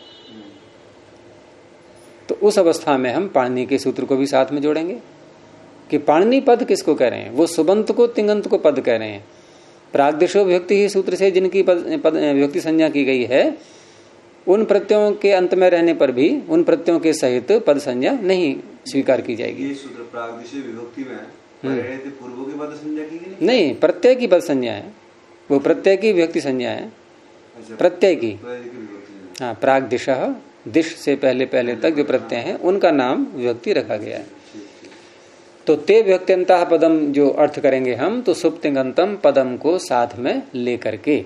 तो उस अवस्था में हम पाणिनि के सूत्र को भी साथ में जोड़ेंगे कि पाणिनि पद किसको कह रहे हैं? वो सुबंत को, तिंगंत को पद कह रहे हैं। प्रागदेशो विभक्ति ही सूत्र से जिनकी विभक्ति संज्ञा की गई है, उन प्रत्ययों के अंत में रहने पर भी उन प्रत्ययों के सहित पद संज्ञा नहीं स्वीकार की जाएगी। ये सूत्र प्रागदेशो विभक्ति में पूर्व की पद संज्ञा की गई नहीं, प्रत्यय की पद संज्ञा है। वो प्रत्यय की विभक्ति संज्ञा है, प्रत्यय की। हाँ, प्रागदिशः, दिश से पहले पहले तक जो प्रत्यय हैं उनका नाम विभक्ति रखा गया है। तो ते विभक्त्यंताः पदम जो अर्थ करेंगे हम, तो सुप्तिंगंतम पदम को साथ में लेकर के।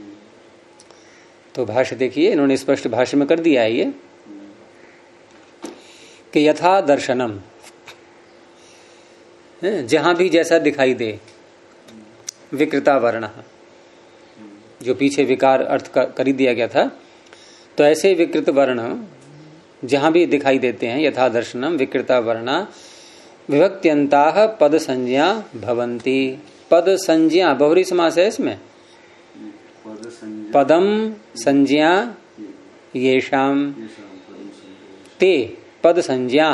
तो भाष्य देखिए, इन्होंने स्पष्ट भाष्य में कर दिया है ये कि यथा दर्शनम, जहां भी जैसा दिखाई दे, विकृता वर्ण, जो पीछे विकार अर्थ कर ही दिया गया था, तो ऐसे विकृत वर्ण जहां भी दिखाई देते हैं, यथा दर्शनम विकृता वर्णा विभक्त्यंताः पद संज्ञा भवन्ति। पद संज्ञा बहुव्रीहि समास है इसमें। पदम संज्ञा येषाम ते पद संज्ञा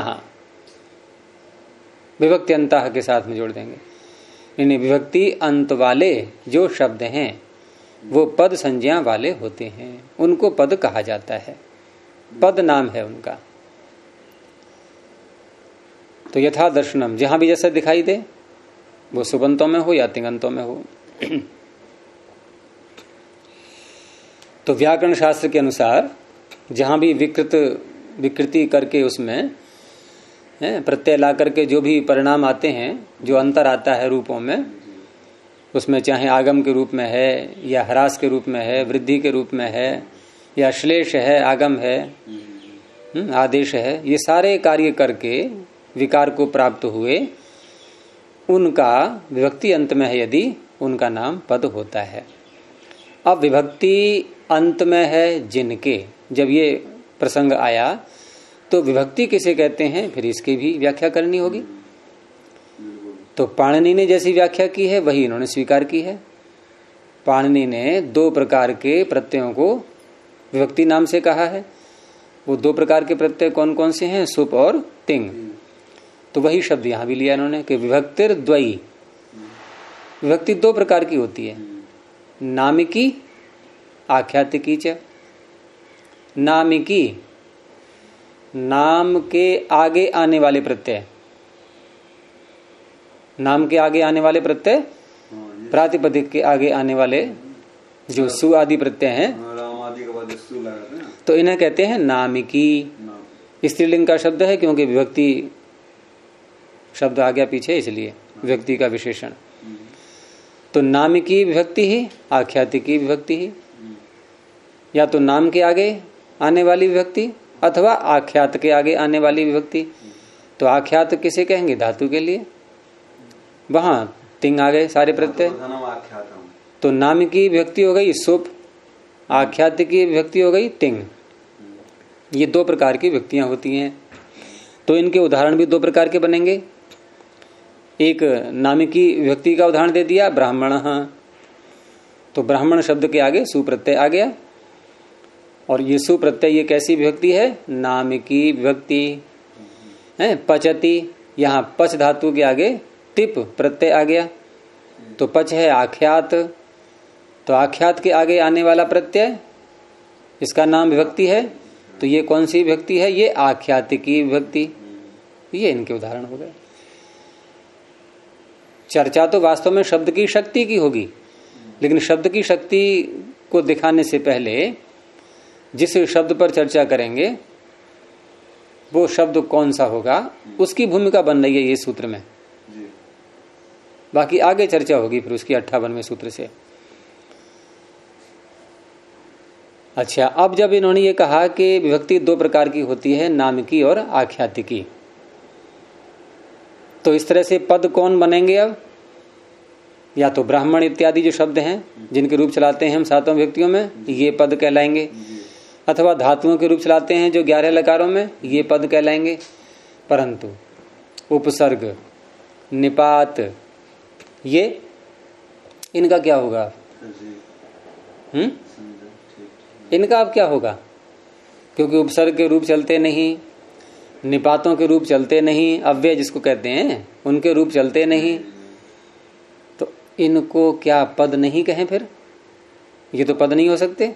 विभक्त्यंताः के साथ में जोड़ देंगे। इन्हें विभक्ति अंत वाले जो शब्द हैं वो पद संज्ञा वाले होते हैं, उनको पद कहा जाता है, पद नाम है उनका। तो यथा दर्शनम, जहां भी जैसा दिखाई दे, वो सुबंतों में हो या तिंगंतों में हो। तो व्याकरण शास्त्र के अनुसार जहां भी विकृति करके उसमें प्रत्यय ला करके जो भी परिणाम आते हैं, जो अंतर आता है रूपों में, उसमें चाहे आगम के रूप में है या ह्रास के रूप में है, वृद्धि के रूप में है, या श्लेष है, आगम है, आदेश है, ये सारे कार्य करके विकार को प्राप्त हुए, उनका विभक्ति अंत में है यदि, उनका नाम पद होता है। अब विभक्ति अंत में है जिनके, जब ये प्रसंग आया तो विभक्ति किसे कहते हैं, फिर इसकी भी व्याख्या करनी होगी। तो पाणिनि ने जैसी व्याख्या की है वही इन्होंने स्वीकार की है। पाणिनि ने दो प्रकार के प्रत्ययों को विभक्ति नाम से कहा है। वो दो प्रकार के प्रत्यय कौन कौन से हैं? सुप और तिंग। तो वही शब्द यहां भी लिया इन्होंने कि विभक्तिर द्वयी। विभक्ति दो प्रकार की होती है, नामिकी आख्यातिकी च। नामिकी, नाम के आगे आने वाले प्रत्यय, नाम के आगे आने वाले प्रत्यय, प्रातिपदिक के आगे आने वाले जो सु आदि प्रत्यय हैं, राम आदि के बाद सु लगाते हैं, तो इन्हें कहते हैं नामिकी। स्त्रीलिंग का शब्द है क्योंकि विभक्ति शब्द आ गया पीछे, इसलिए विभक्ति का विशेषण। तो नामिकी विभक्ति ही, आख्यातिकी विभक्ति ही, या तो नाम के आगे आने वाली विभक्ति अथवा आख्यात के आगे आने वाली विभक्ति। तो आख्यात किसे कहेंगे? धातु के लिए, वहां तिंग आ गए सारे प्रत्यय। तो नाम की विभक्ति हो गई सुप, आख्यात की विभक्ति हो गई तिंग। ये दो प्रकार की विभक्तियां होती हैं। तो इनके उदाहरण भी दो प्रकार के बनेंगे। एक नाम की विभक्ति का उदाहरण दे दिया, ब्राह्मण। तो ब्राह्मण शब्द के आगे सुप्रत्यय आ गया, और ये सुप्रत्यय ये कैसी विभक्ति है? नाम की विभक्ति है। पचति, यहाँ पच धातु के आगे टिप प्रत्यय आ गया, तो पच है आख्यात। तो आख्यात के आगे आने वाला प्रत्यय इसका नाम विभक्ति है। तो ये कौन सी विभक्ति है? ये आख्यातिकी विभक्ति। ये इनके उदाहरण हो गए। चर्चा तो वास्तव में शब्द की शक्ति की होगी, लेकिन शब्द की शक्ति को दिखाने से पहले जिस शब्द पर चर्चा करेंगे वो शब्द कौन सा होगा, उसकी भूमिका बन रही है ये सूत्र में। बाकी आगे चर्चा होगी फिर उसकी 58वें सूत्र से। अच्छा, अब जब इन्होंने ये कहा कि विभक्ति दो प्रकार की होती है, नामिकी और आख्यातिकी, तो इस तरह से पद कौन बनेंगे? अब या तो ब्राह्मण इत्यादि जो शब्द हैं जिनके रूप चलाते हैं हम सातों विभक्तियों में, ये पद कहलाएंगे। अथवा धातुओं के रूप चलाते हैं जो 11 लकारों में, ये पद कहलाएंगे। परंतु उपसर्ग, निपात, ये इनका क्या होगा? इनका अब क्या होगा? क्योंकि उपसर्ग के रूप चलते नहीं, निपातों के रूप चलते नहीं, अव्यय जिसको कहते हैं उनके रूप चलते नहीं, तो इनको क्या पद नहीं कहें? फिर ये तो पद नहीं हो सकते।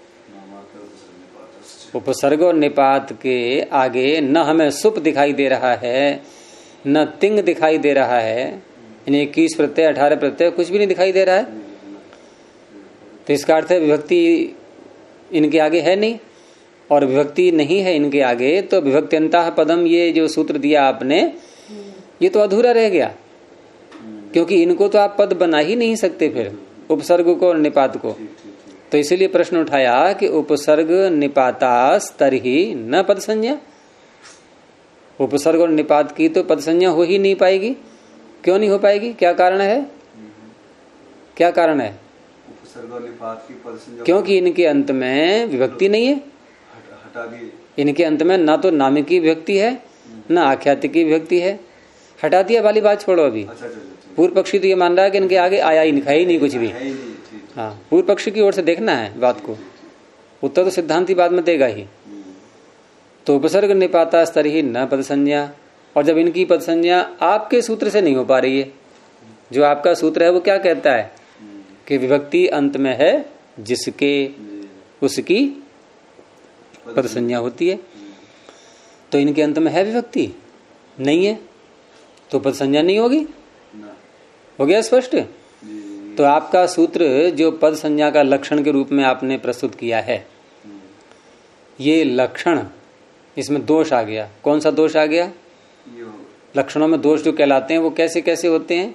उपसर्ग और निपात के आगे न हमें सुप दिखाई दे रहा है, न तिंग दिखाई दे रहा है, यानी 21 प्रत्यय 18 प्रत्यय कुछ भी नहीं दिखाई दे रहा है। तो इसका अर्थ है विभक्ति इनके आगे है नहीं, और विभक्ति नहीं है इनके आगे, तो विभक्त्यंतः पदम ये जो सूत्र दिया आपने, ये तो अधूरा रह गया, क्योंकि इनको तो आप पद बना ही नहीं सकते फिर, उपसर्ग को और निपात को। तो इसीलिए प्रश्न उठाया कि उपसर्ग निपातास तरही न पद संज्ञा। उपसर्ग और निपात की तो पद संज्ञा हो ही नहीं पाएगी। क्यों नहीं हो पाएगी? क्या कारण है? क्या कारण है? उपसर्ग और निपात की पद संज्ञा क्योंकि इनके अंत में विभक्ति नहीं है। हटा दिए। इनके अंत में ना तो नामिकी विभक्ति है, ना आख्यातिकी विभक्ति है। हटा दिया वाली बात छोड़ो अभी। पूर्व पक्षी तो ये मान रहा है कि इनके आगे आया ही नहीं, नहीं कुछ भी। हाँ, पूर्व पक्षी की ओर से देखना है बात को, उत्तर तो सिद्धांति बाद में देगा ही। तो उपसर्ग निपाता स्तर ही न पद संज्ञा, और जब इनकी पद संज्ञा आपके सूत्र से नहीं हो पा रही है, जो आपका सूत्र है वो क्या कहता है कि विभक्ति अंत में है जिसके उसकी पद संज्ञा होती है। तो इनके अंत में है विभक्ति नहीं है, तो पद संज्ञा नहीं होगी। हो गया स्पष्ट? तो आपका सूत्र जो पद संज्ञा का लक्षण के रूप में आपने प्रस्तुत किया है, ये लक्षण, इसमें दोष आ गया। कौन सा दोष आ गया? लक्षणों में दोष जो कहलाते हैं वो कैसे कैसे होते हैं?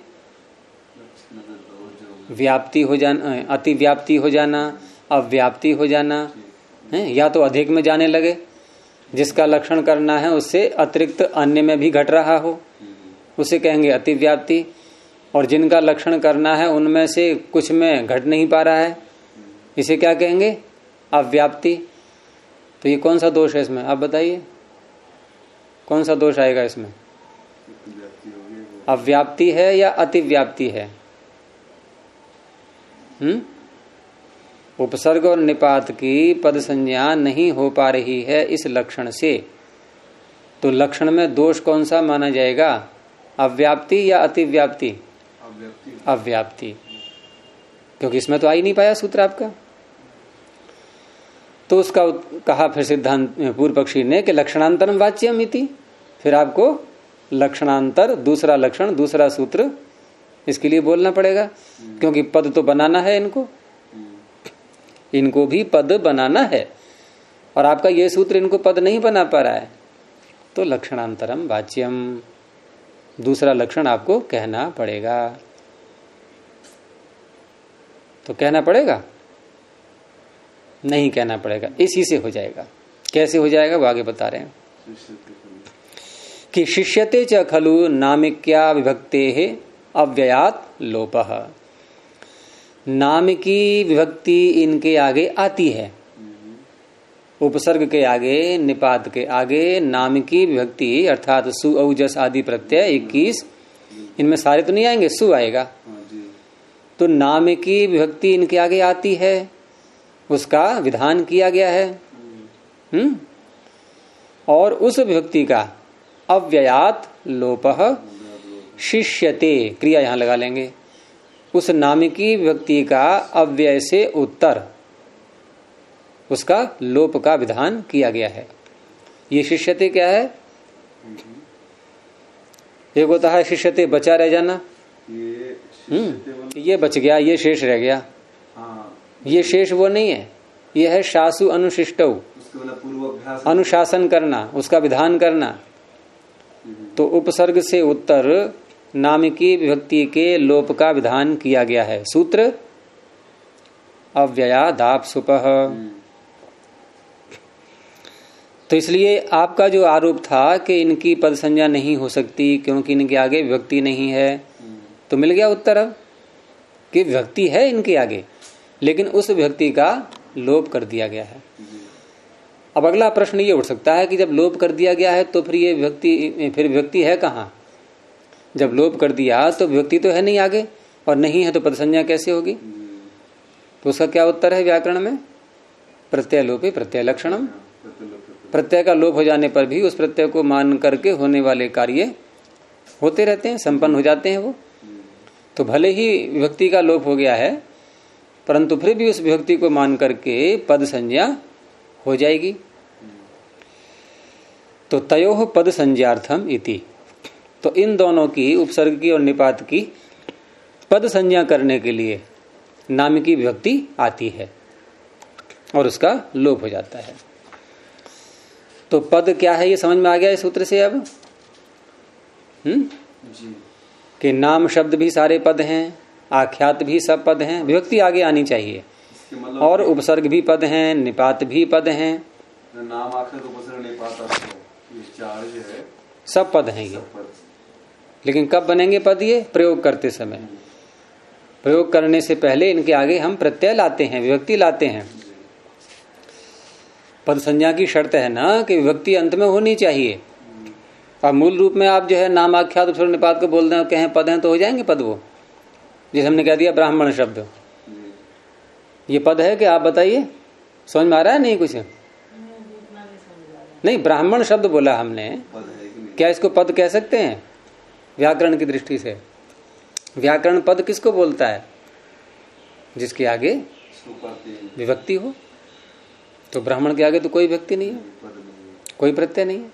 व्याप्ति हो जाना, अति व्याप्ति हो जाना, अव्याप्ति हो जाना है, या तो अधिक में जाने लगे, जिसका लक्षण करना है उससे अतिरिक्त अन्य में भी घट रहा हो, उसे कहेंगे अति व्याप्ति। और जिनका लक्षण करना है उनमें से कुछ में घट नहीं पा रहा है, इसे क्या कहेंगे? अव्याप्ति। तो ये कौन सा दोष है इसमें? आप बताइए, कौन सा दोष आएगा इसमें? अव्याप्ति है या अतिव्याप्ति है? उपसर्ग और निपात की पद संज्ञा नहीं हो पा रही है इस लक्षण से, तो लक्षण में दोष कौन सा माना जाएगा? अव्याप्ति या अतिव्याप्ति? अव्याप्ति, क्योंकि इसमें तो आ ही नहीं पाया सूत्र आपका। तो उसका कहा फिर सिद्धांत पूर्व पक्षी ने कि लक्षणांतरम वाच्यम इति, फिर आपको लक्षणांतर, दूसरा लक्षण, दूसरा सूत्र इसके लिए बोलना पड़ेगा, क्योंकि पद तो बनाना है, इनको भी पद बनाना है, और आपका ये सूत्र इनको पद नहीं बना पा रहा है, तो लक्षणांतरम वाच्यम, दूसरा लक्षण आपको कहना पड़ेगा। तो कहना पड़ेगा? नहीं कहना पड़ेगा, इसी से हो जाएगा। कैसे हो जाएगा वो आगे बता रहे हैं कि शिष्यते च खलु नामिक्या विभक्ते अव्ययात लोपः, नाम की विभक्ति इनके आगे आती है, उपसर्ग के आगे, निपात के आगे नाम की विभक्ति अर्थात सु औ जस आदि प्रत्यय 21, इनमें सारे तो नहीं आएंगे, सु आएगा, तो नाम की विभक्ति इनके आगे आती है, उसका विधान किया गया है। और उस विभक्ति का अव्ययात लोपः शिष्यते, क्रिया यहां लगा लेंगे, उस नाम की विभक्ति का अव्यय से उत्तर उसका लोप का विधान किया गया है। ये शिष्यते क्या है? एक होता है शिष्यते बचा रह जाना, ये बच गया, ये शेष रह गया, ये शेष वो नहीं है, ये है शासु अनुशिष्टौ, अनुशासन करना, उसका विधान करना। तो उपसर्ग से उत्तर नाम की विभक्ति के लोप का विधान किया गया है। सूत्र अव्ययादाप सुपः। तो इसलिए आपका जो आरोप था कि इनकी पद संज्ञा नहीं हो सकती क्योंकि इनके आगे विभक्ति नहीं है, तो मिल गया उत्तर अब कि विभक्ति है इनके आगे, लेकिन उस विभक्ति का लोप कर दिया गया है। अब अगला प्रश्न ये उठ सकता है कि जब लोप कर दिया गया है तो फिर ये विभक्ति है कहाँ? जब लोप कर दिया तो विभक्ति तो है नहीं आगे, और नहीं है तो पद संज्ञा कैसे होगी? तो उसका क्या उत्तर है व्याकरण में? प्रत्यय लोपे प्रत्यय लक्षणम। प्रत्यय का लोप हो जाने पर भी उस प्रत्यय को मान करके होने वाले कार्य होते रहते हैं, संपन्न हो जाते हैं वो। तो भले ही विभक्ति का लोप हो गया है, परंतु फिर भी उस विभक्ति को मान करके पद संज्ञा हो जाएगी। तो तयोः पद संज्ञार्थम इति, तो इन दोनों की, उपसर्ग की और निपात की, पद संज्ञा करने के लिए नाम की विभक्ति आती है और उसका लोप हो जाता है। तो पद क्या है ये समझ में आ गया इस सूत्र से अब? कि नाम शब्द भी सारे पद हैं, आख्यात भी सब पद हैं, विभक्ति आगे आनी चाहिए, और उपसर्ग भी पद हैं, निपात भी पद हैं, नाम आख्यात उपसर्ग निपात चार जो है सब पद हैं ये। लेकिन कब बनेंगे पद? ये प्रयोग करते समय, प्रयोग करने से पहले इनके आगे हम प्रत्यय लाते हैं, विभक्ति लाते हैं। पद संज्ञा की शर्त है ना कि विभक्ति अंत में होनी चाहिए। और मूल रूप में आप जो है नाम आख्यात उपसर्ग निपात को बोल दें कहें पद हैं तो हो जाएंगे पद वो। जैसे हमने कह दिया ब्राह्मण शब्द, ये पद है कि आप बताइए, समझ में आ रहा है? नहीं कुछ नहीं, ब्राह्मण शब्द बोला हमने, क्या इसको पद कह सकते हैं व्याकरण की दृष्टि से? व्याकरण पद किसको बोलता है? जिसके आगे विभक्ति हो। तो ब्राह्मण के आगे तो कोई विभक्ति नहीं है, कोई प्रत्यय नहीं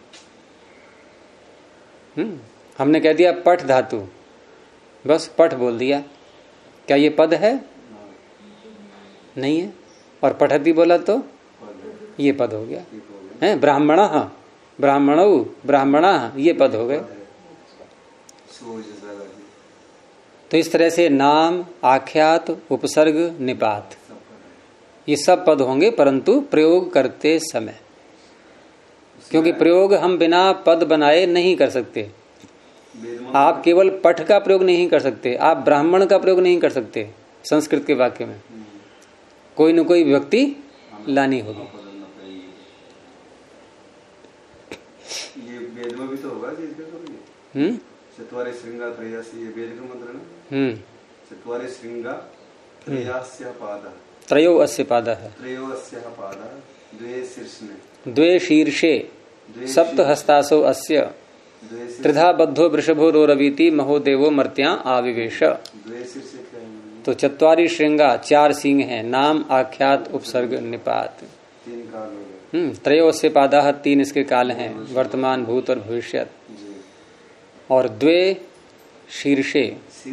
है। हमने कह दिया पठ धातु, बस पठ बोल दिया, क्या ये पद है? नहीं है। और पठती बोला तो ये पद हो गया है। ब्राह्मण, ब्राह्मणौ, ब्राह्मणा, ये पद हो गए। तो इस तरह से नाम, आख्यात, उपसर्ग, निपात, ये सब पद होंगे, परंतु प्रयोग करते समय, क्योंकि प्रयोग हम बिना पद बनाए नहीं कर सकते। आप केवल पठ का प्रयोग नहीं कर सकते, आप ब्राह्मण का प्रयोग नहीं कर सकते। संस्कृत के वाक्य में कोई न कोई विभक्ति लानी होगी। ये वेद में भी तो होगा चत्वारि श्रृंगा त्रयासी, ये वेद का मंत्र ना। चत्वारि श्रृंगा त्रयास्य पादा, त्रयो अस्य पादा है, त्रयो अस्य पादा, द्वे शीर्षे, द्वे शीर्षे, सप्त हस्तासो अस्य, त्रिधा बद्धो वृषभो रोरवीति महोदेवो मर्त्यां आविवेश। द्वे शीर्षे क्या है? तो चत्वारि श्रृंगा, चार सिंह हैं, नाम, आख्यात, उपसर्ग, निपात। त्रयोस्य पादाः, 3 इसके काल हैं, वर्तमान, भूत और भविष्यत। और द्वे शीर्षे,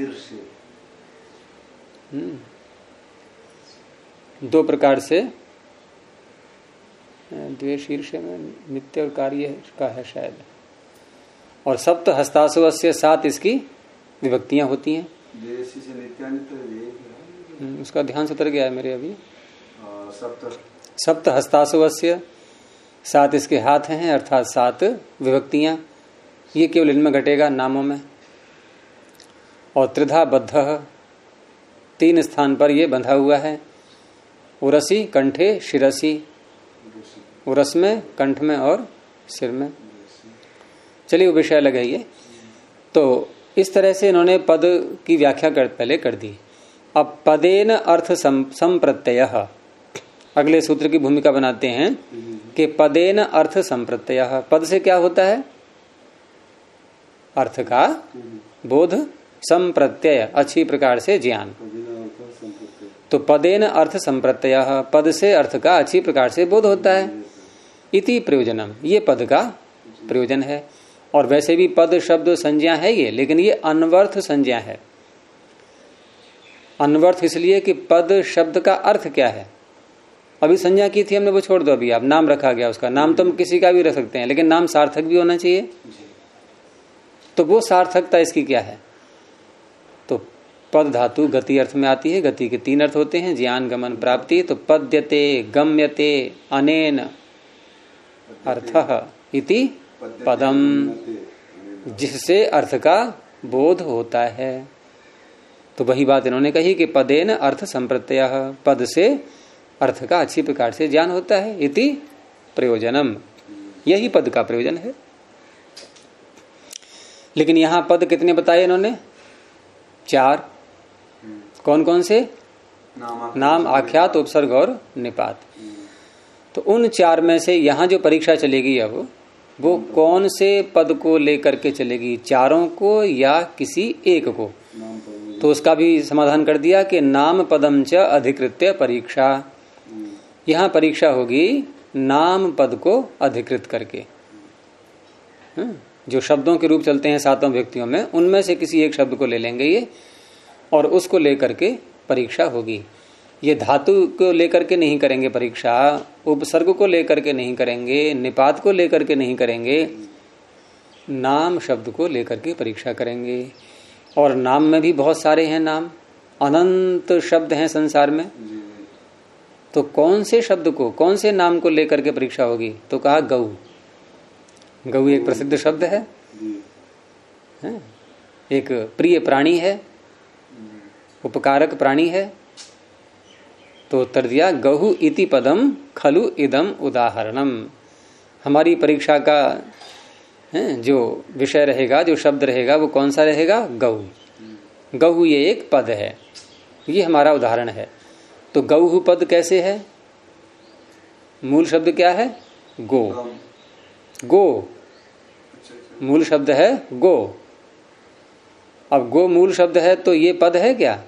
2 प्रकार से, द्वे शीर्षे में नित्य और कार्य का है शायद। और सप्त हस्तासुवस्य 7 इसकी विभक्तियां होती हैं। उसका ध्यान से उतर गया है मेरे अभी। सप्त हस्तासुवस्य 7 इसके हाथ हैं, अर्थात 7 विभक्तियां। ये केवल इनमें घटेगा, नामों में। और त्रिधा बद्ध, 3 स्थान पर ये बंधा हुआ है। उरसी कंठे शिरसी, उरस में, कंठ में और सिर में। चलिए वो विषय अलग है ये। तो इस तरह से इन्होंने पद की व्याख्या पहले कर दी। अब पदेन अर्थ संप्रत्यय, अगले सूत्र की भूमिका बनाते हैं कि पदेन अर्थ संप्रत्यय, पद से क्या होता है? अर्थ का बोध, संप्रत्यय अच्छी प्रकार से ज्ञान। तो पदेन अर्थ संप्रत्यय, पद से अर्थ का अच्छी प्रकार से बोध होता है। इति प्रयोजनम, ये पद का प्रयोजन है। और वैसे भी पद शब्द संज्ञा है ये, लेकिन ये अनवर्थ संज्ञा है। अनवर्थ इसलिए कि पद शब्द का अर्थ क्या है? अभी संज्ञा की थी हमने, वो छोड़ दो। अभी आप नाम रखा गया, उसका नाम तो हम किसी का भी रख सकते हैं, लेकिन नाम सार्थक भी होना चाहिए। तो वो सार्थकता इसकी क्या है? तो पद धातु गति अर्थ में आती है। गति के 3 अर्थ होते हैं, ज्ञान, गमन, प्राप्ति। तो पद्यते, गम्यते, अनेन अर्थः इति पदम, जिससे अर्थ का बोध होता है। तो वही बात इन्होंने कही कि पदेन अर्थ संप्रत्यय, पद से अर्थ का अच्छी प्रकार से ज्ञान होता है। इति प्रयोजनम, यही पद का प्रयोजन है। लेकिन यहां पद कितने बताए इन्होंने? 4। कौन कौन से? नाम, आख्यात, उपसर्ग और निपात। तो उन 4 में से यहां जो परीक्षा चलेगी अब, वो कौन से पद को लेकर के चलेगी? 4 को या किसी एक को? तो उसका भी समाधान कर दिया कि नाम पदम च अधिकृत्य परीक्षा। यहां परीक्षा होगी नाम पद को अधिकृत करके। जो शब्दों के रूप चलते हैं 7 व्यक्तियों में, उनमें से किसी एक शब्द को ले लेंगे ये, और उसको लेकर के परीक्षा होगी। ये धातु को लेकर के नहीं करेंगे परीक्षा, उपसर्ग को लेकर के नहीं करेंगे, निपात को लेकर के नहीं करेंगे, नाम शब्द को लेकर के परीक्षा करेंगे। और नाम में भी बहुत सारे हैं नाम, अनंत शब्द हैं संसार में। तो कौन से शब्द को, कौन से नाम को लेकर के परीक्षा होगी? तो कहा गौ। गौ एक प्रसिद्ध शब्द है, एक प्रिय प्राणी है, उपकारक प्राणी है। तो उत्तर दिया गहु इति पदम खलु इदम उदाहरणम। हमारी परीक्षा का जो विषय रहेगा, जो शब्द रहेगा, वो कौन सा रहेगा? गहु। गहु ये एक पद है, ये हमारा उदाहरण है। तो गहु पद कैसे है? मूल शब्द क्या है? गो। गो मूल शब्द है, गो। अब गो मूल शब्द है तो ये पद है क्या?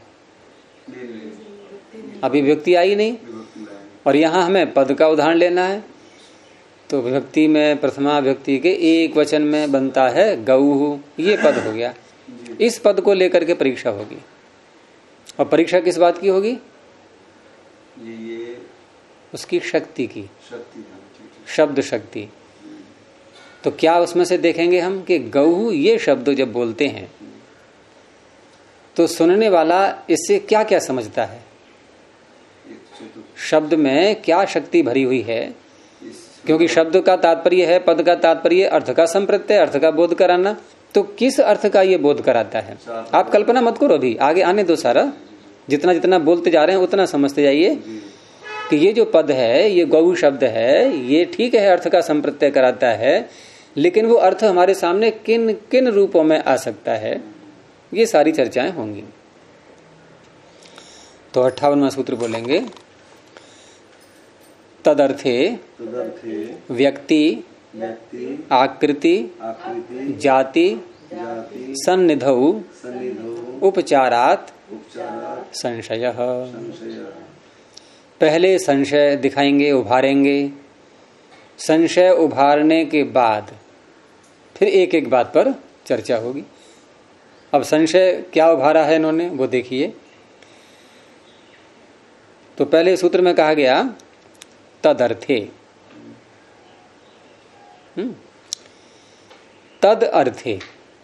अभी विभक्ति आई नहीं, और यहां हमें पद का उदाहरण लेना है। तो विभक्ति में प्रथमा विभक्ति के एक वचन में बनता है गऊ, ये पद हो गया। इस पद को लेकर के परीक्षा होगी। और परीक्षा किस बात की होगी? ये उसकी शक्ति की, शब्द शक्ति। तो क्या उसमें से देखेंगे हम कि गऊ ये शब्द जब बोलते हैं तो सुनने वाला इससे क्या क्या समझता है, शब्द में क्या शक्ति भरी हुई है। क्योंकि शब्द का तात्पर्य है, पद का तात्पर्य अर्थ का संप्रत्यय, अर्थ का बोध कराना। तो किस अर्थ का ये बोध कराता है? आप कल्पना मत करो, अभी आगे आने दो। सारा जितना जितना बोलते जा रहे हैं उतना समझते जाइए कि ये जो पद है, ये गौ शब्द है, ये ठीक है अर्थ का संप्रत्यय कराता है, लेकिन वो अर्थ हमारे सामने किन किन रूपों में आ सकता है, ये सारी चर्चाएं होंगी। तो 58वां सूत्र बोलेंगे, तदर्थे व्यक्ति आकृति जाति सन्निधौ उपचारात संशयः। पहले संशय दिखाएंगे, उभारेंगे संशय उभारने के बाद फिर एक एक बात पर चर्चा होगी। अब संशय क्या उभारा है इन्होंने वो देखिए। तो पहले सूत्र में कहा गया तदर्थे, तद अर्थे,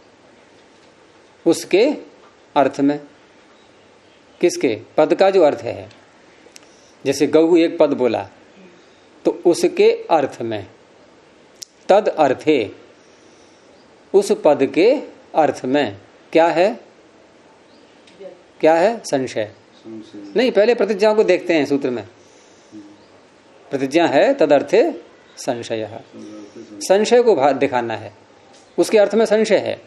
उसके अर्थ में। किसके? पद का जो अर्थ है। जैसे गऊ एक पद बोला तो उसके अर्थ में, तद अर्थे, उस पद के अर्थ में क्या है? क्या है? संशय नहीं, पहले प्रतिज्ञाओं को देखते हैं सूत्र में। प्रतिज्ञा है तदर्थे संशय, संशय को दिखाना है, उसके अर्थ में संशय है।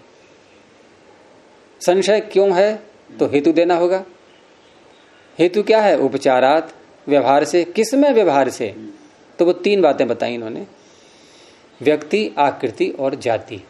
संशय क्यों है तो हेतु देना होगा। हेतु क्या है? उपचारात, व्यवहार से। किस में? व्यवहार से। तो वो तीन बातें बताई इन्होंने, व्यक्ति, आकृति और जाति।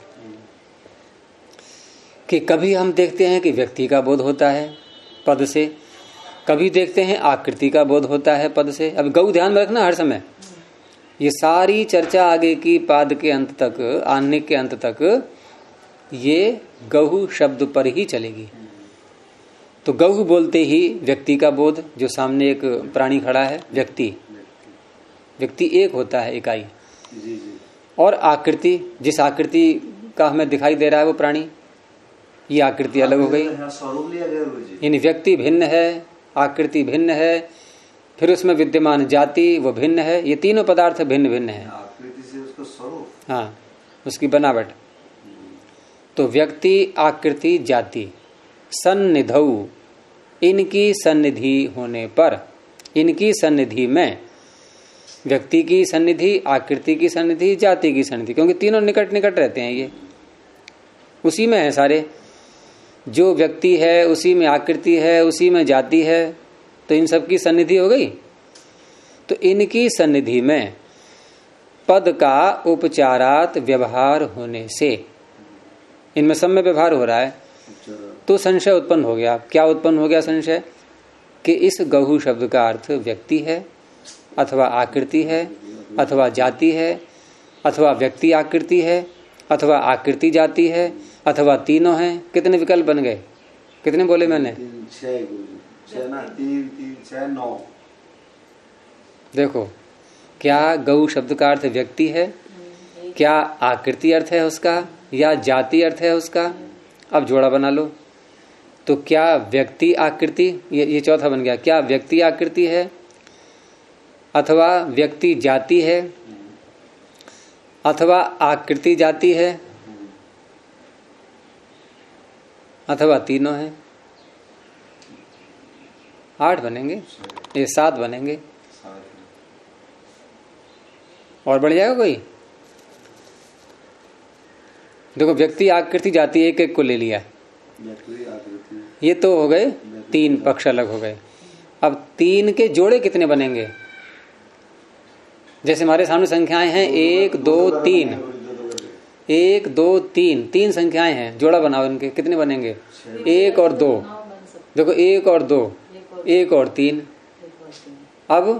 कि कभी हम देखते हैं कि व्यक्ति का बोध होता है पद से, कभी देखते हैं आकृति का बोध होता है पद से। अब गौ ध्यान में रखना हर समय, ये सारी चर्चा आगे की पाद के अंत तक, आने के अंत तक ये गहु शब्द पर ही चलेगी। तो गहु बोलते ही व्यक्ति का बोध, जो सामने एक प्राणी खड़ा है व्यक्ति, व्यक्ति एक होता है, इकाई। और आकृति, जिस आकृति का हमें दिखाई दे रहा है वो प्राणी, ये आकृति अलग हो गई। यानी व्यक्ति भिन्न है, आकृति भिन्न है, फिर उसमें विद्यमान जाति वो भिन्न है। ये तीनों पदार्थ भिन्न भिन्न है। आकृति से उसको स्वरूप, हाँ, उसकी बनावट। तो व्यक्ति, आकृति, जाति, सन्निधौ, इनकी सन्निधि होने पर, इनकी सन्निधि में, व्यक्ति की सन्निधि, आकृति की सन्निधि, जाति की सन्निधि, क्योंकि तीनों निकट निकट रहते हैं, ये उसी में है सारे। जो व्यक्ति है उसी में आकृति है, उसी में जाति है, तो इन सब की सन्निधि हो गई। तो इनकी सन्निधि में पद का उपचारात व्यवहार होने से, इनमें सब में व्यवहार हो रहा है, तो संशय उत्पन्न हो गया। क्या उत्पन्न हो गया संशय? कि इस गहु शब्द का अर्थ व्यक्ति है, अथवा आकृति है, अथवा जाति है, अथवा व्यक्ति आकृति है, अथवा आकृति जाति है, अथवा तीनों हैं। कितने विकल्प बन गए? कितने बोले मैंने? 9। देखो, क्या गौ शब्द का अर्थ व्यक्ति है, क्या आकृति अर्थ है उसका, या जाति अर्थ है उसका? अब जोड़ा बना लो। तो क्या व्यक्ति आकृति, ये चौथा बन गया। क्या व्यक्ति आकृति है, अथवा व्यक्ति जाति है, अथवा आकृति जाति है, अथवा तीनों है? 8 बनेंगे, ये 7 बनेंगे। और बढ़ जाएगा कोई? देखो, व्यक्ति, आकृति, जाति एक एक को ले लिया, ये तो हो गए 3 पक्ष अलग हो गए। अब 3 के जोड़े कितने बनेंगे? जैसे हमारे सामने संख्याएं हैं 1 2 3, 1 2 3, 3 संख्याएं हैं, जोड़ा बनाओ इनके, कितने बनेंगे? 1 और 2। देखो, 1 और 2, 1 और 3। अब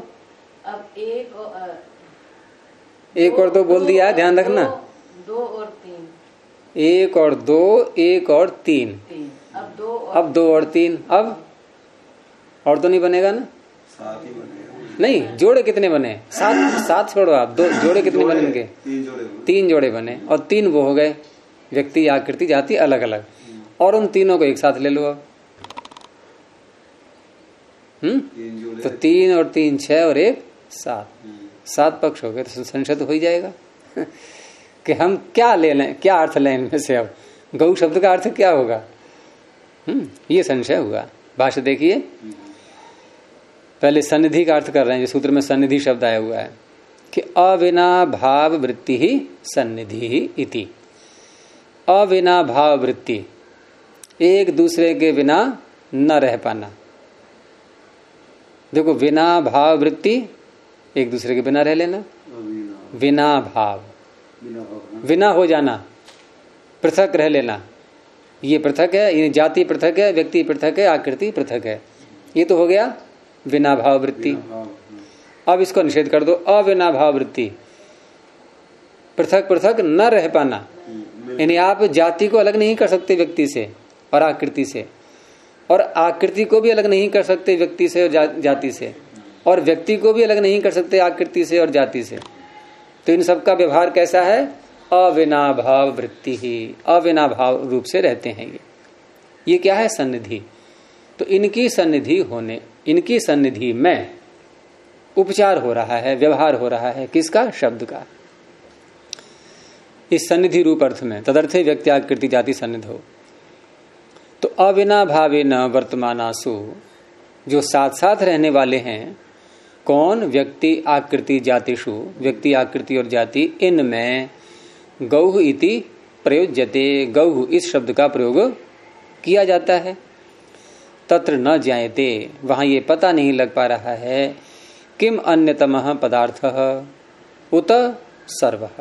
1 और 2 बोल दिया है, ध्यान रखना। 2 और 3, 1 और 2, 1 और 3। अब 2 और 3, अब और तो नहीं बनेगा ना? 7 ही बनेगा। नहीं, जोड़े कितने बने? 7 छोड़ो आप, 2 जोड़े कितने बनेंगे? 3 जोड़े बने, और 3 वो हो गए व्यक्ति, आकृति, जाति अलग अलग। और उन तीनों को एक साथ ले लो अब। तो 3 और 3 6 और 1 7, 7 पक्ष हो गए। तो संशय तो हो ही जाएगा कि हम क्या ले लें, क्या अर्थ लें इनमें से। अब गौ शब्द का अर्थ क्या होगा? ये संशय हुआ। भाष्य देखिए, पहले सन्निधि का अर्थ कर रहे हैं, जो सूत्र में सन्निधि शब्द आया हुआ है कि अविना भाव वृत्ति ही सन्निधि ही इति। अविना भाव वृत्ति, एक दूसरे के बिना न रह पाना। देखो, बिना भाव वृत्ति, एक दूसरे के बिना रह लेना, बिना भाव, बिना हो जाना, पृथक रह लेना, ये पृथक है, ये जाति पृथक है, व्यक्ति पृथक है, आकृति पृथक है। ये तो हो गया बिना भाव वृत्ति। अब इसको निषेध कर दो, अविना भाव वृत्ति। पृथक पृथक न रह पाना, यानी आप जाति को अलग नहीं कर सकते व्यक्ति से और आकृति से, और आकृति को भी अलग नहीं कर सकते व्यक्ति से और जाति से, और व्यक्ति को भी अलग नहीं कर सकते आकृति से और जाति से। तो इन सब का व्यवहार कैसा है? अविनाभाव वृत्ति ही, अविनाभाव रूप से रहते हैं ये क्या है? सन्निधि। तो इनकी सन्निधि में उपचार हो रहा है, व्यवहार हो रहा है, किसका? शब्द का। इस सन्निधि रूप अर्थ में तदर्थे व्यक्ति आकृति जाति सन्निधो। तो अविनाभावेन वर्तमानासु, जो साथ साथ रहने वाले हैं, कौन? व्यक्ति आकृति जातिषु, व्यक्ति आकृति और जाति, इनमें गौः इति प्रयोज्यते, गौः इस शब्द का प्रयोग किया जाता है। तत्र न ज्ञायते, वहां ये पता नहीं लग पा रहा है, किम अन्यतमः पदार्थः उत सर्वः,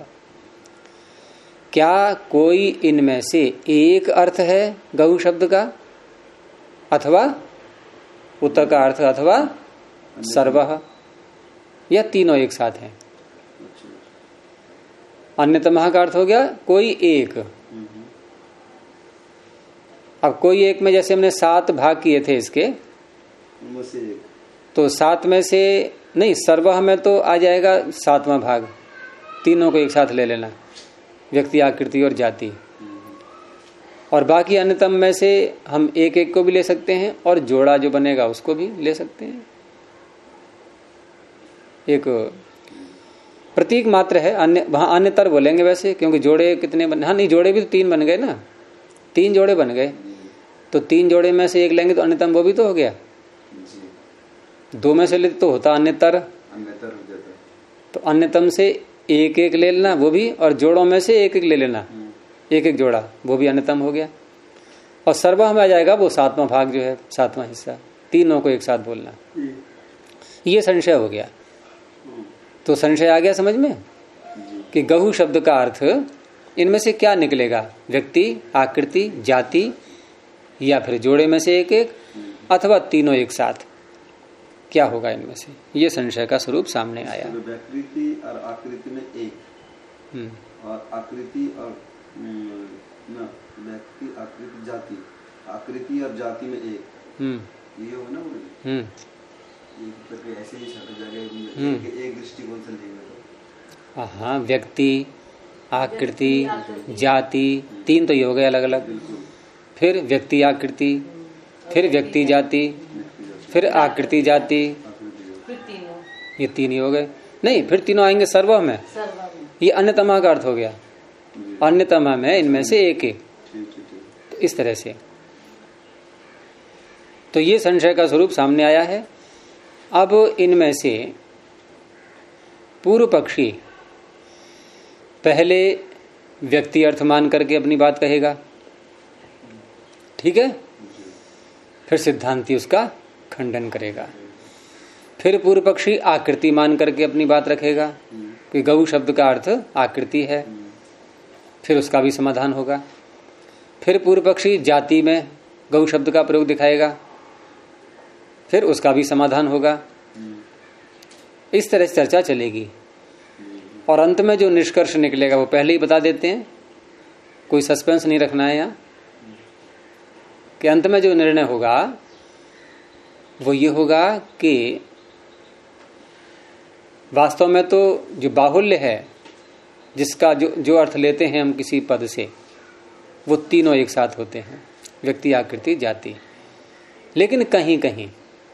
क्या कोई इनमें से एक अर्थ है गौः शब्द का, अथवा उत का अर्थ, अथवा सर्वः, या तीनों एक साथ हैं। अन्यतमः का अर्थ हो गया कोई एक। अब कोई एक में जैसे हमने 7 भाग किए थे इसके, तो 7 में से नहीं, सर्वः में तो आ जाएगा 7वां भाग, तीनों को एक साथ ले लेना, व्यक्ति आकृति और जाति। और बाकी अन्यतम में से हम एक एक को भी ले सकते हैं, और जोड़ा जो बनेगा उसको भी ले सकते हैं। एक प्रतीक मात्र है, अन्य वहां अन्यतर बोलेंगे वैसे, क्योंकि जोड़े कितने हाँ नहीं, जोड़े भी तो 3 बन गए ना, 3 जोड़े बन गए, तो 3 जोड़े में से एक लेंगे तो अन्यतम वो भी तो हो गया। 2 में से ले तो होता अन्यतर हो जाता, तो अन्यतम से एक एक ले लेना वो भी, और जोड़ों में से एक एक ले लेना, एक एक जोड़ा, वो भी अन्यतम हो गया। और सर्वः में आ जाएगा वो 7वां भाग जो है, 7वां हिस्सा, तीनों को एक साथ बोलना। ये संशय हो गया। तो संशय आ गया समझ में कि गहु शब्द का अर्थ इनमें से क्या निकलेगा? व्यक्ति आकृति जाति, या फिर जोड़े में से एक एक, अथवा तीनों एक साथ, क्या होगा इनमें से? ये संशय का स्वरूप सामने आया। व्यक्ति और आकृति में एक, और आकृति और व्यक्ति आकृति जाति, आकृति और जाति में एक, ये हो ना ऐसे ही एक दृष्टिकोण से लेंगे। हाँ, व्यक्ति आकृति जाति 3 तो ये हो गए अलग अलग, फिर व्यक्ति आकृति, फिर व्यक्ति जाति, फिर आकृति जाति, ये 3 ही हो गए। नहीं, फिर तीनों आएंगे सर्वः में, ये अन्यतमा का अर्थ हो गया, अन्यतमा में इनमें से एक एक, तो इस तरह से। तो ये संशय का स्वरूप सामने आया है। अब इनमें से पूर्व पक्षी पहले व्यक्ति अर्थ मान करके अपनी बात कहेगा, ठीक है, फिर सिद्धांती उसका खंडन करेगा। फिर पूर्व पक्षी आकृति मान करके अपनी बात रखेगा कि गौ शब्द का अर्थ आकृति है, फिर उसका भी समाधान होगा। फिर पूर्व पक्षी जाति में गौ शब्द का प्रयोग दिखाएगा, फिर उसका भी समाधान होगा। इस तरह से चर्चा चलेगी और अंत में जो निष्कर्ष निकलेगा वो पहले ही बता देते हैं, कोई सस्पेंस नहीं रखना है यहाँ, कि अंत में जो निर्णय होगा वो ये होगा कि वास्तव में तो जो बाहुल्य है, जिसका जो अर्थ लेते हैं हम किसी पद से, वो तीनों एक साथ होते हैं, व्यक्ति आकृति जाति। लेकिन कहीं कहीं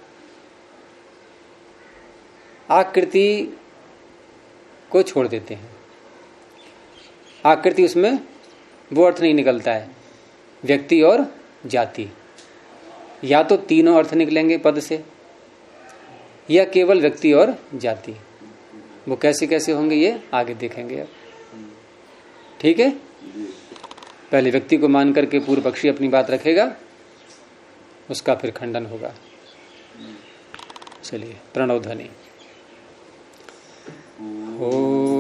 आकृति को छोड़ देते हैं, आकृति उसमें वो अर्थ नहीं निकलता है, व्यक्ति और जाति, या तो तीनों अर्थ निकलेंगे पद से, या केवल व्यक्ति और जाति। वो कैसे कैसे होंगे ये आगे देखेंगे अब, ठीक है। पहले व्यक्ति को मान करके पूर्व पक्षी अपनी बात रखेगा, उसका फिर खंडन होगा। चलिए, प्रणव ध्वनि।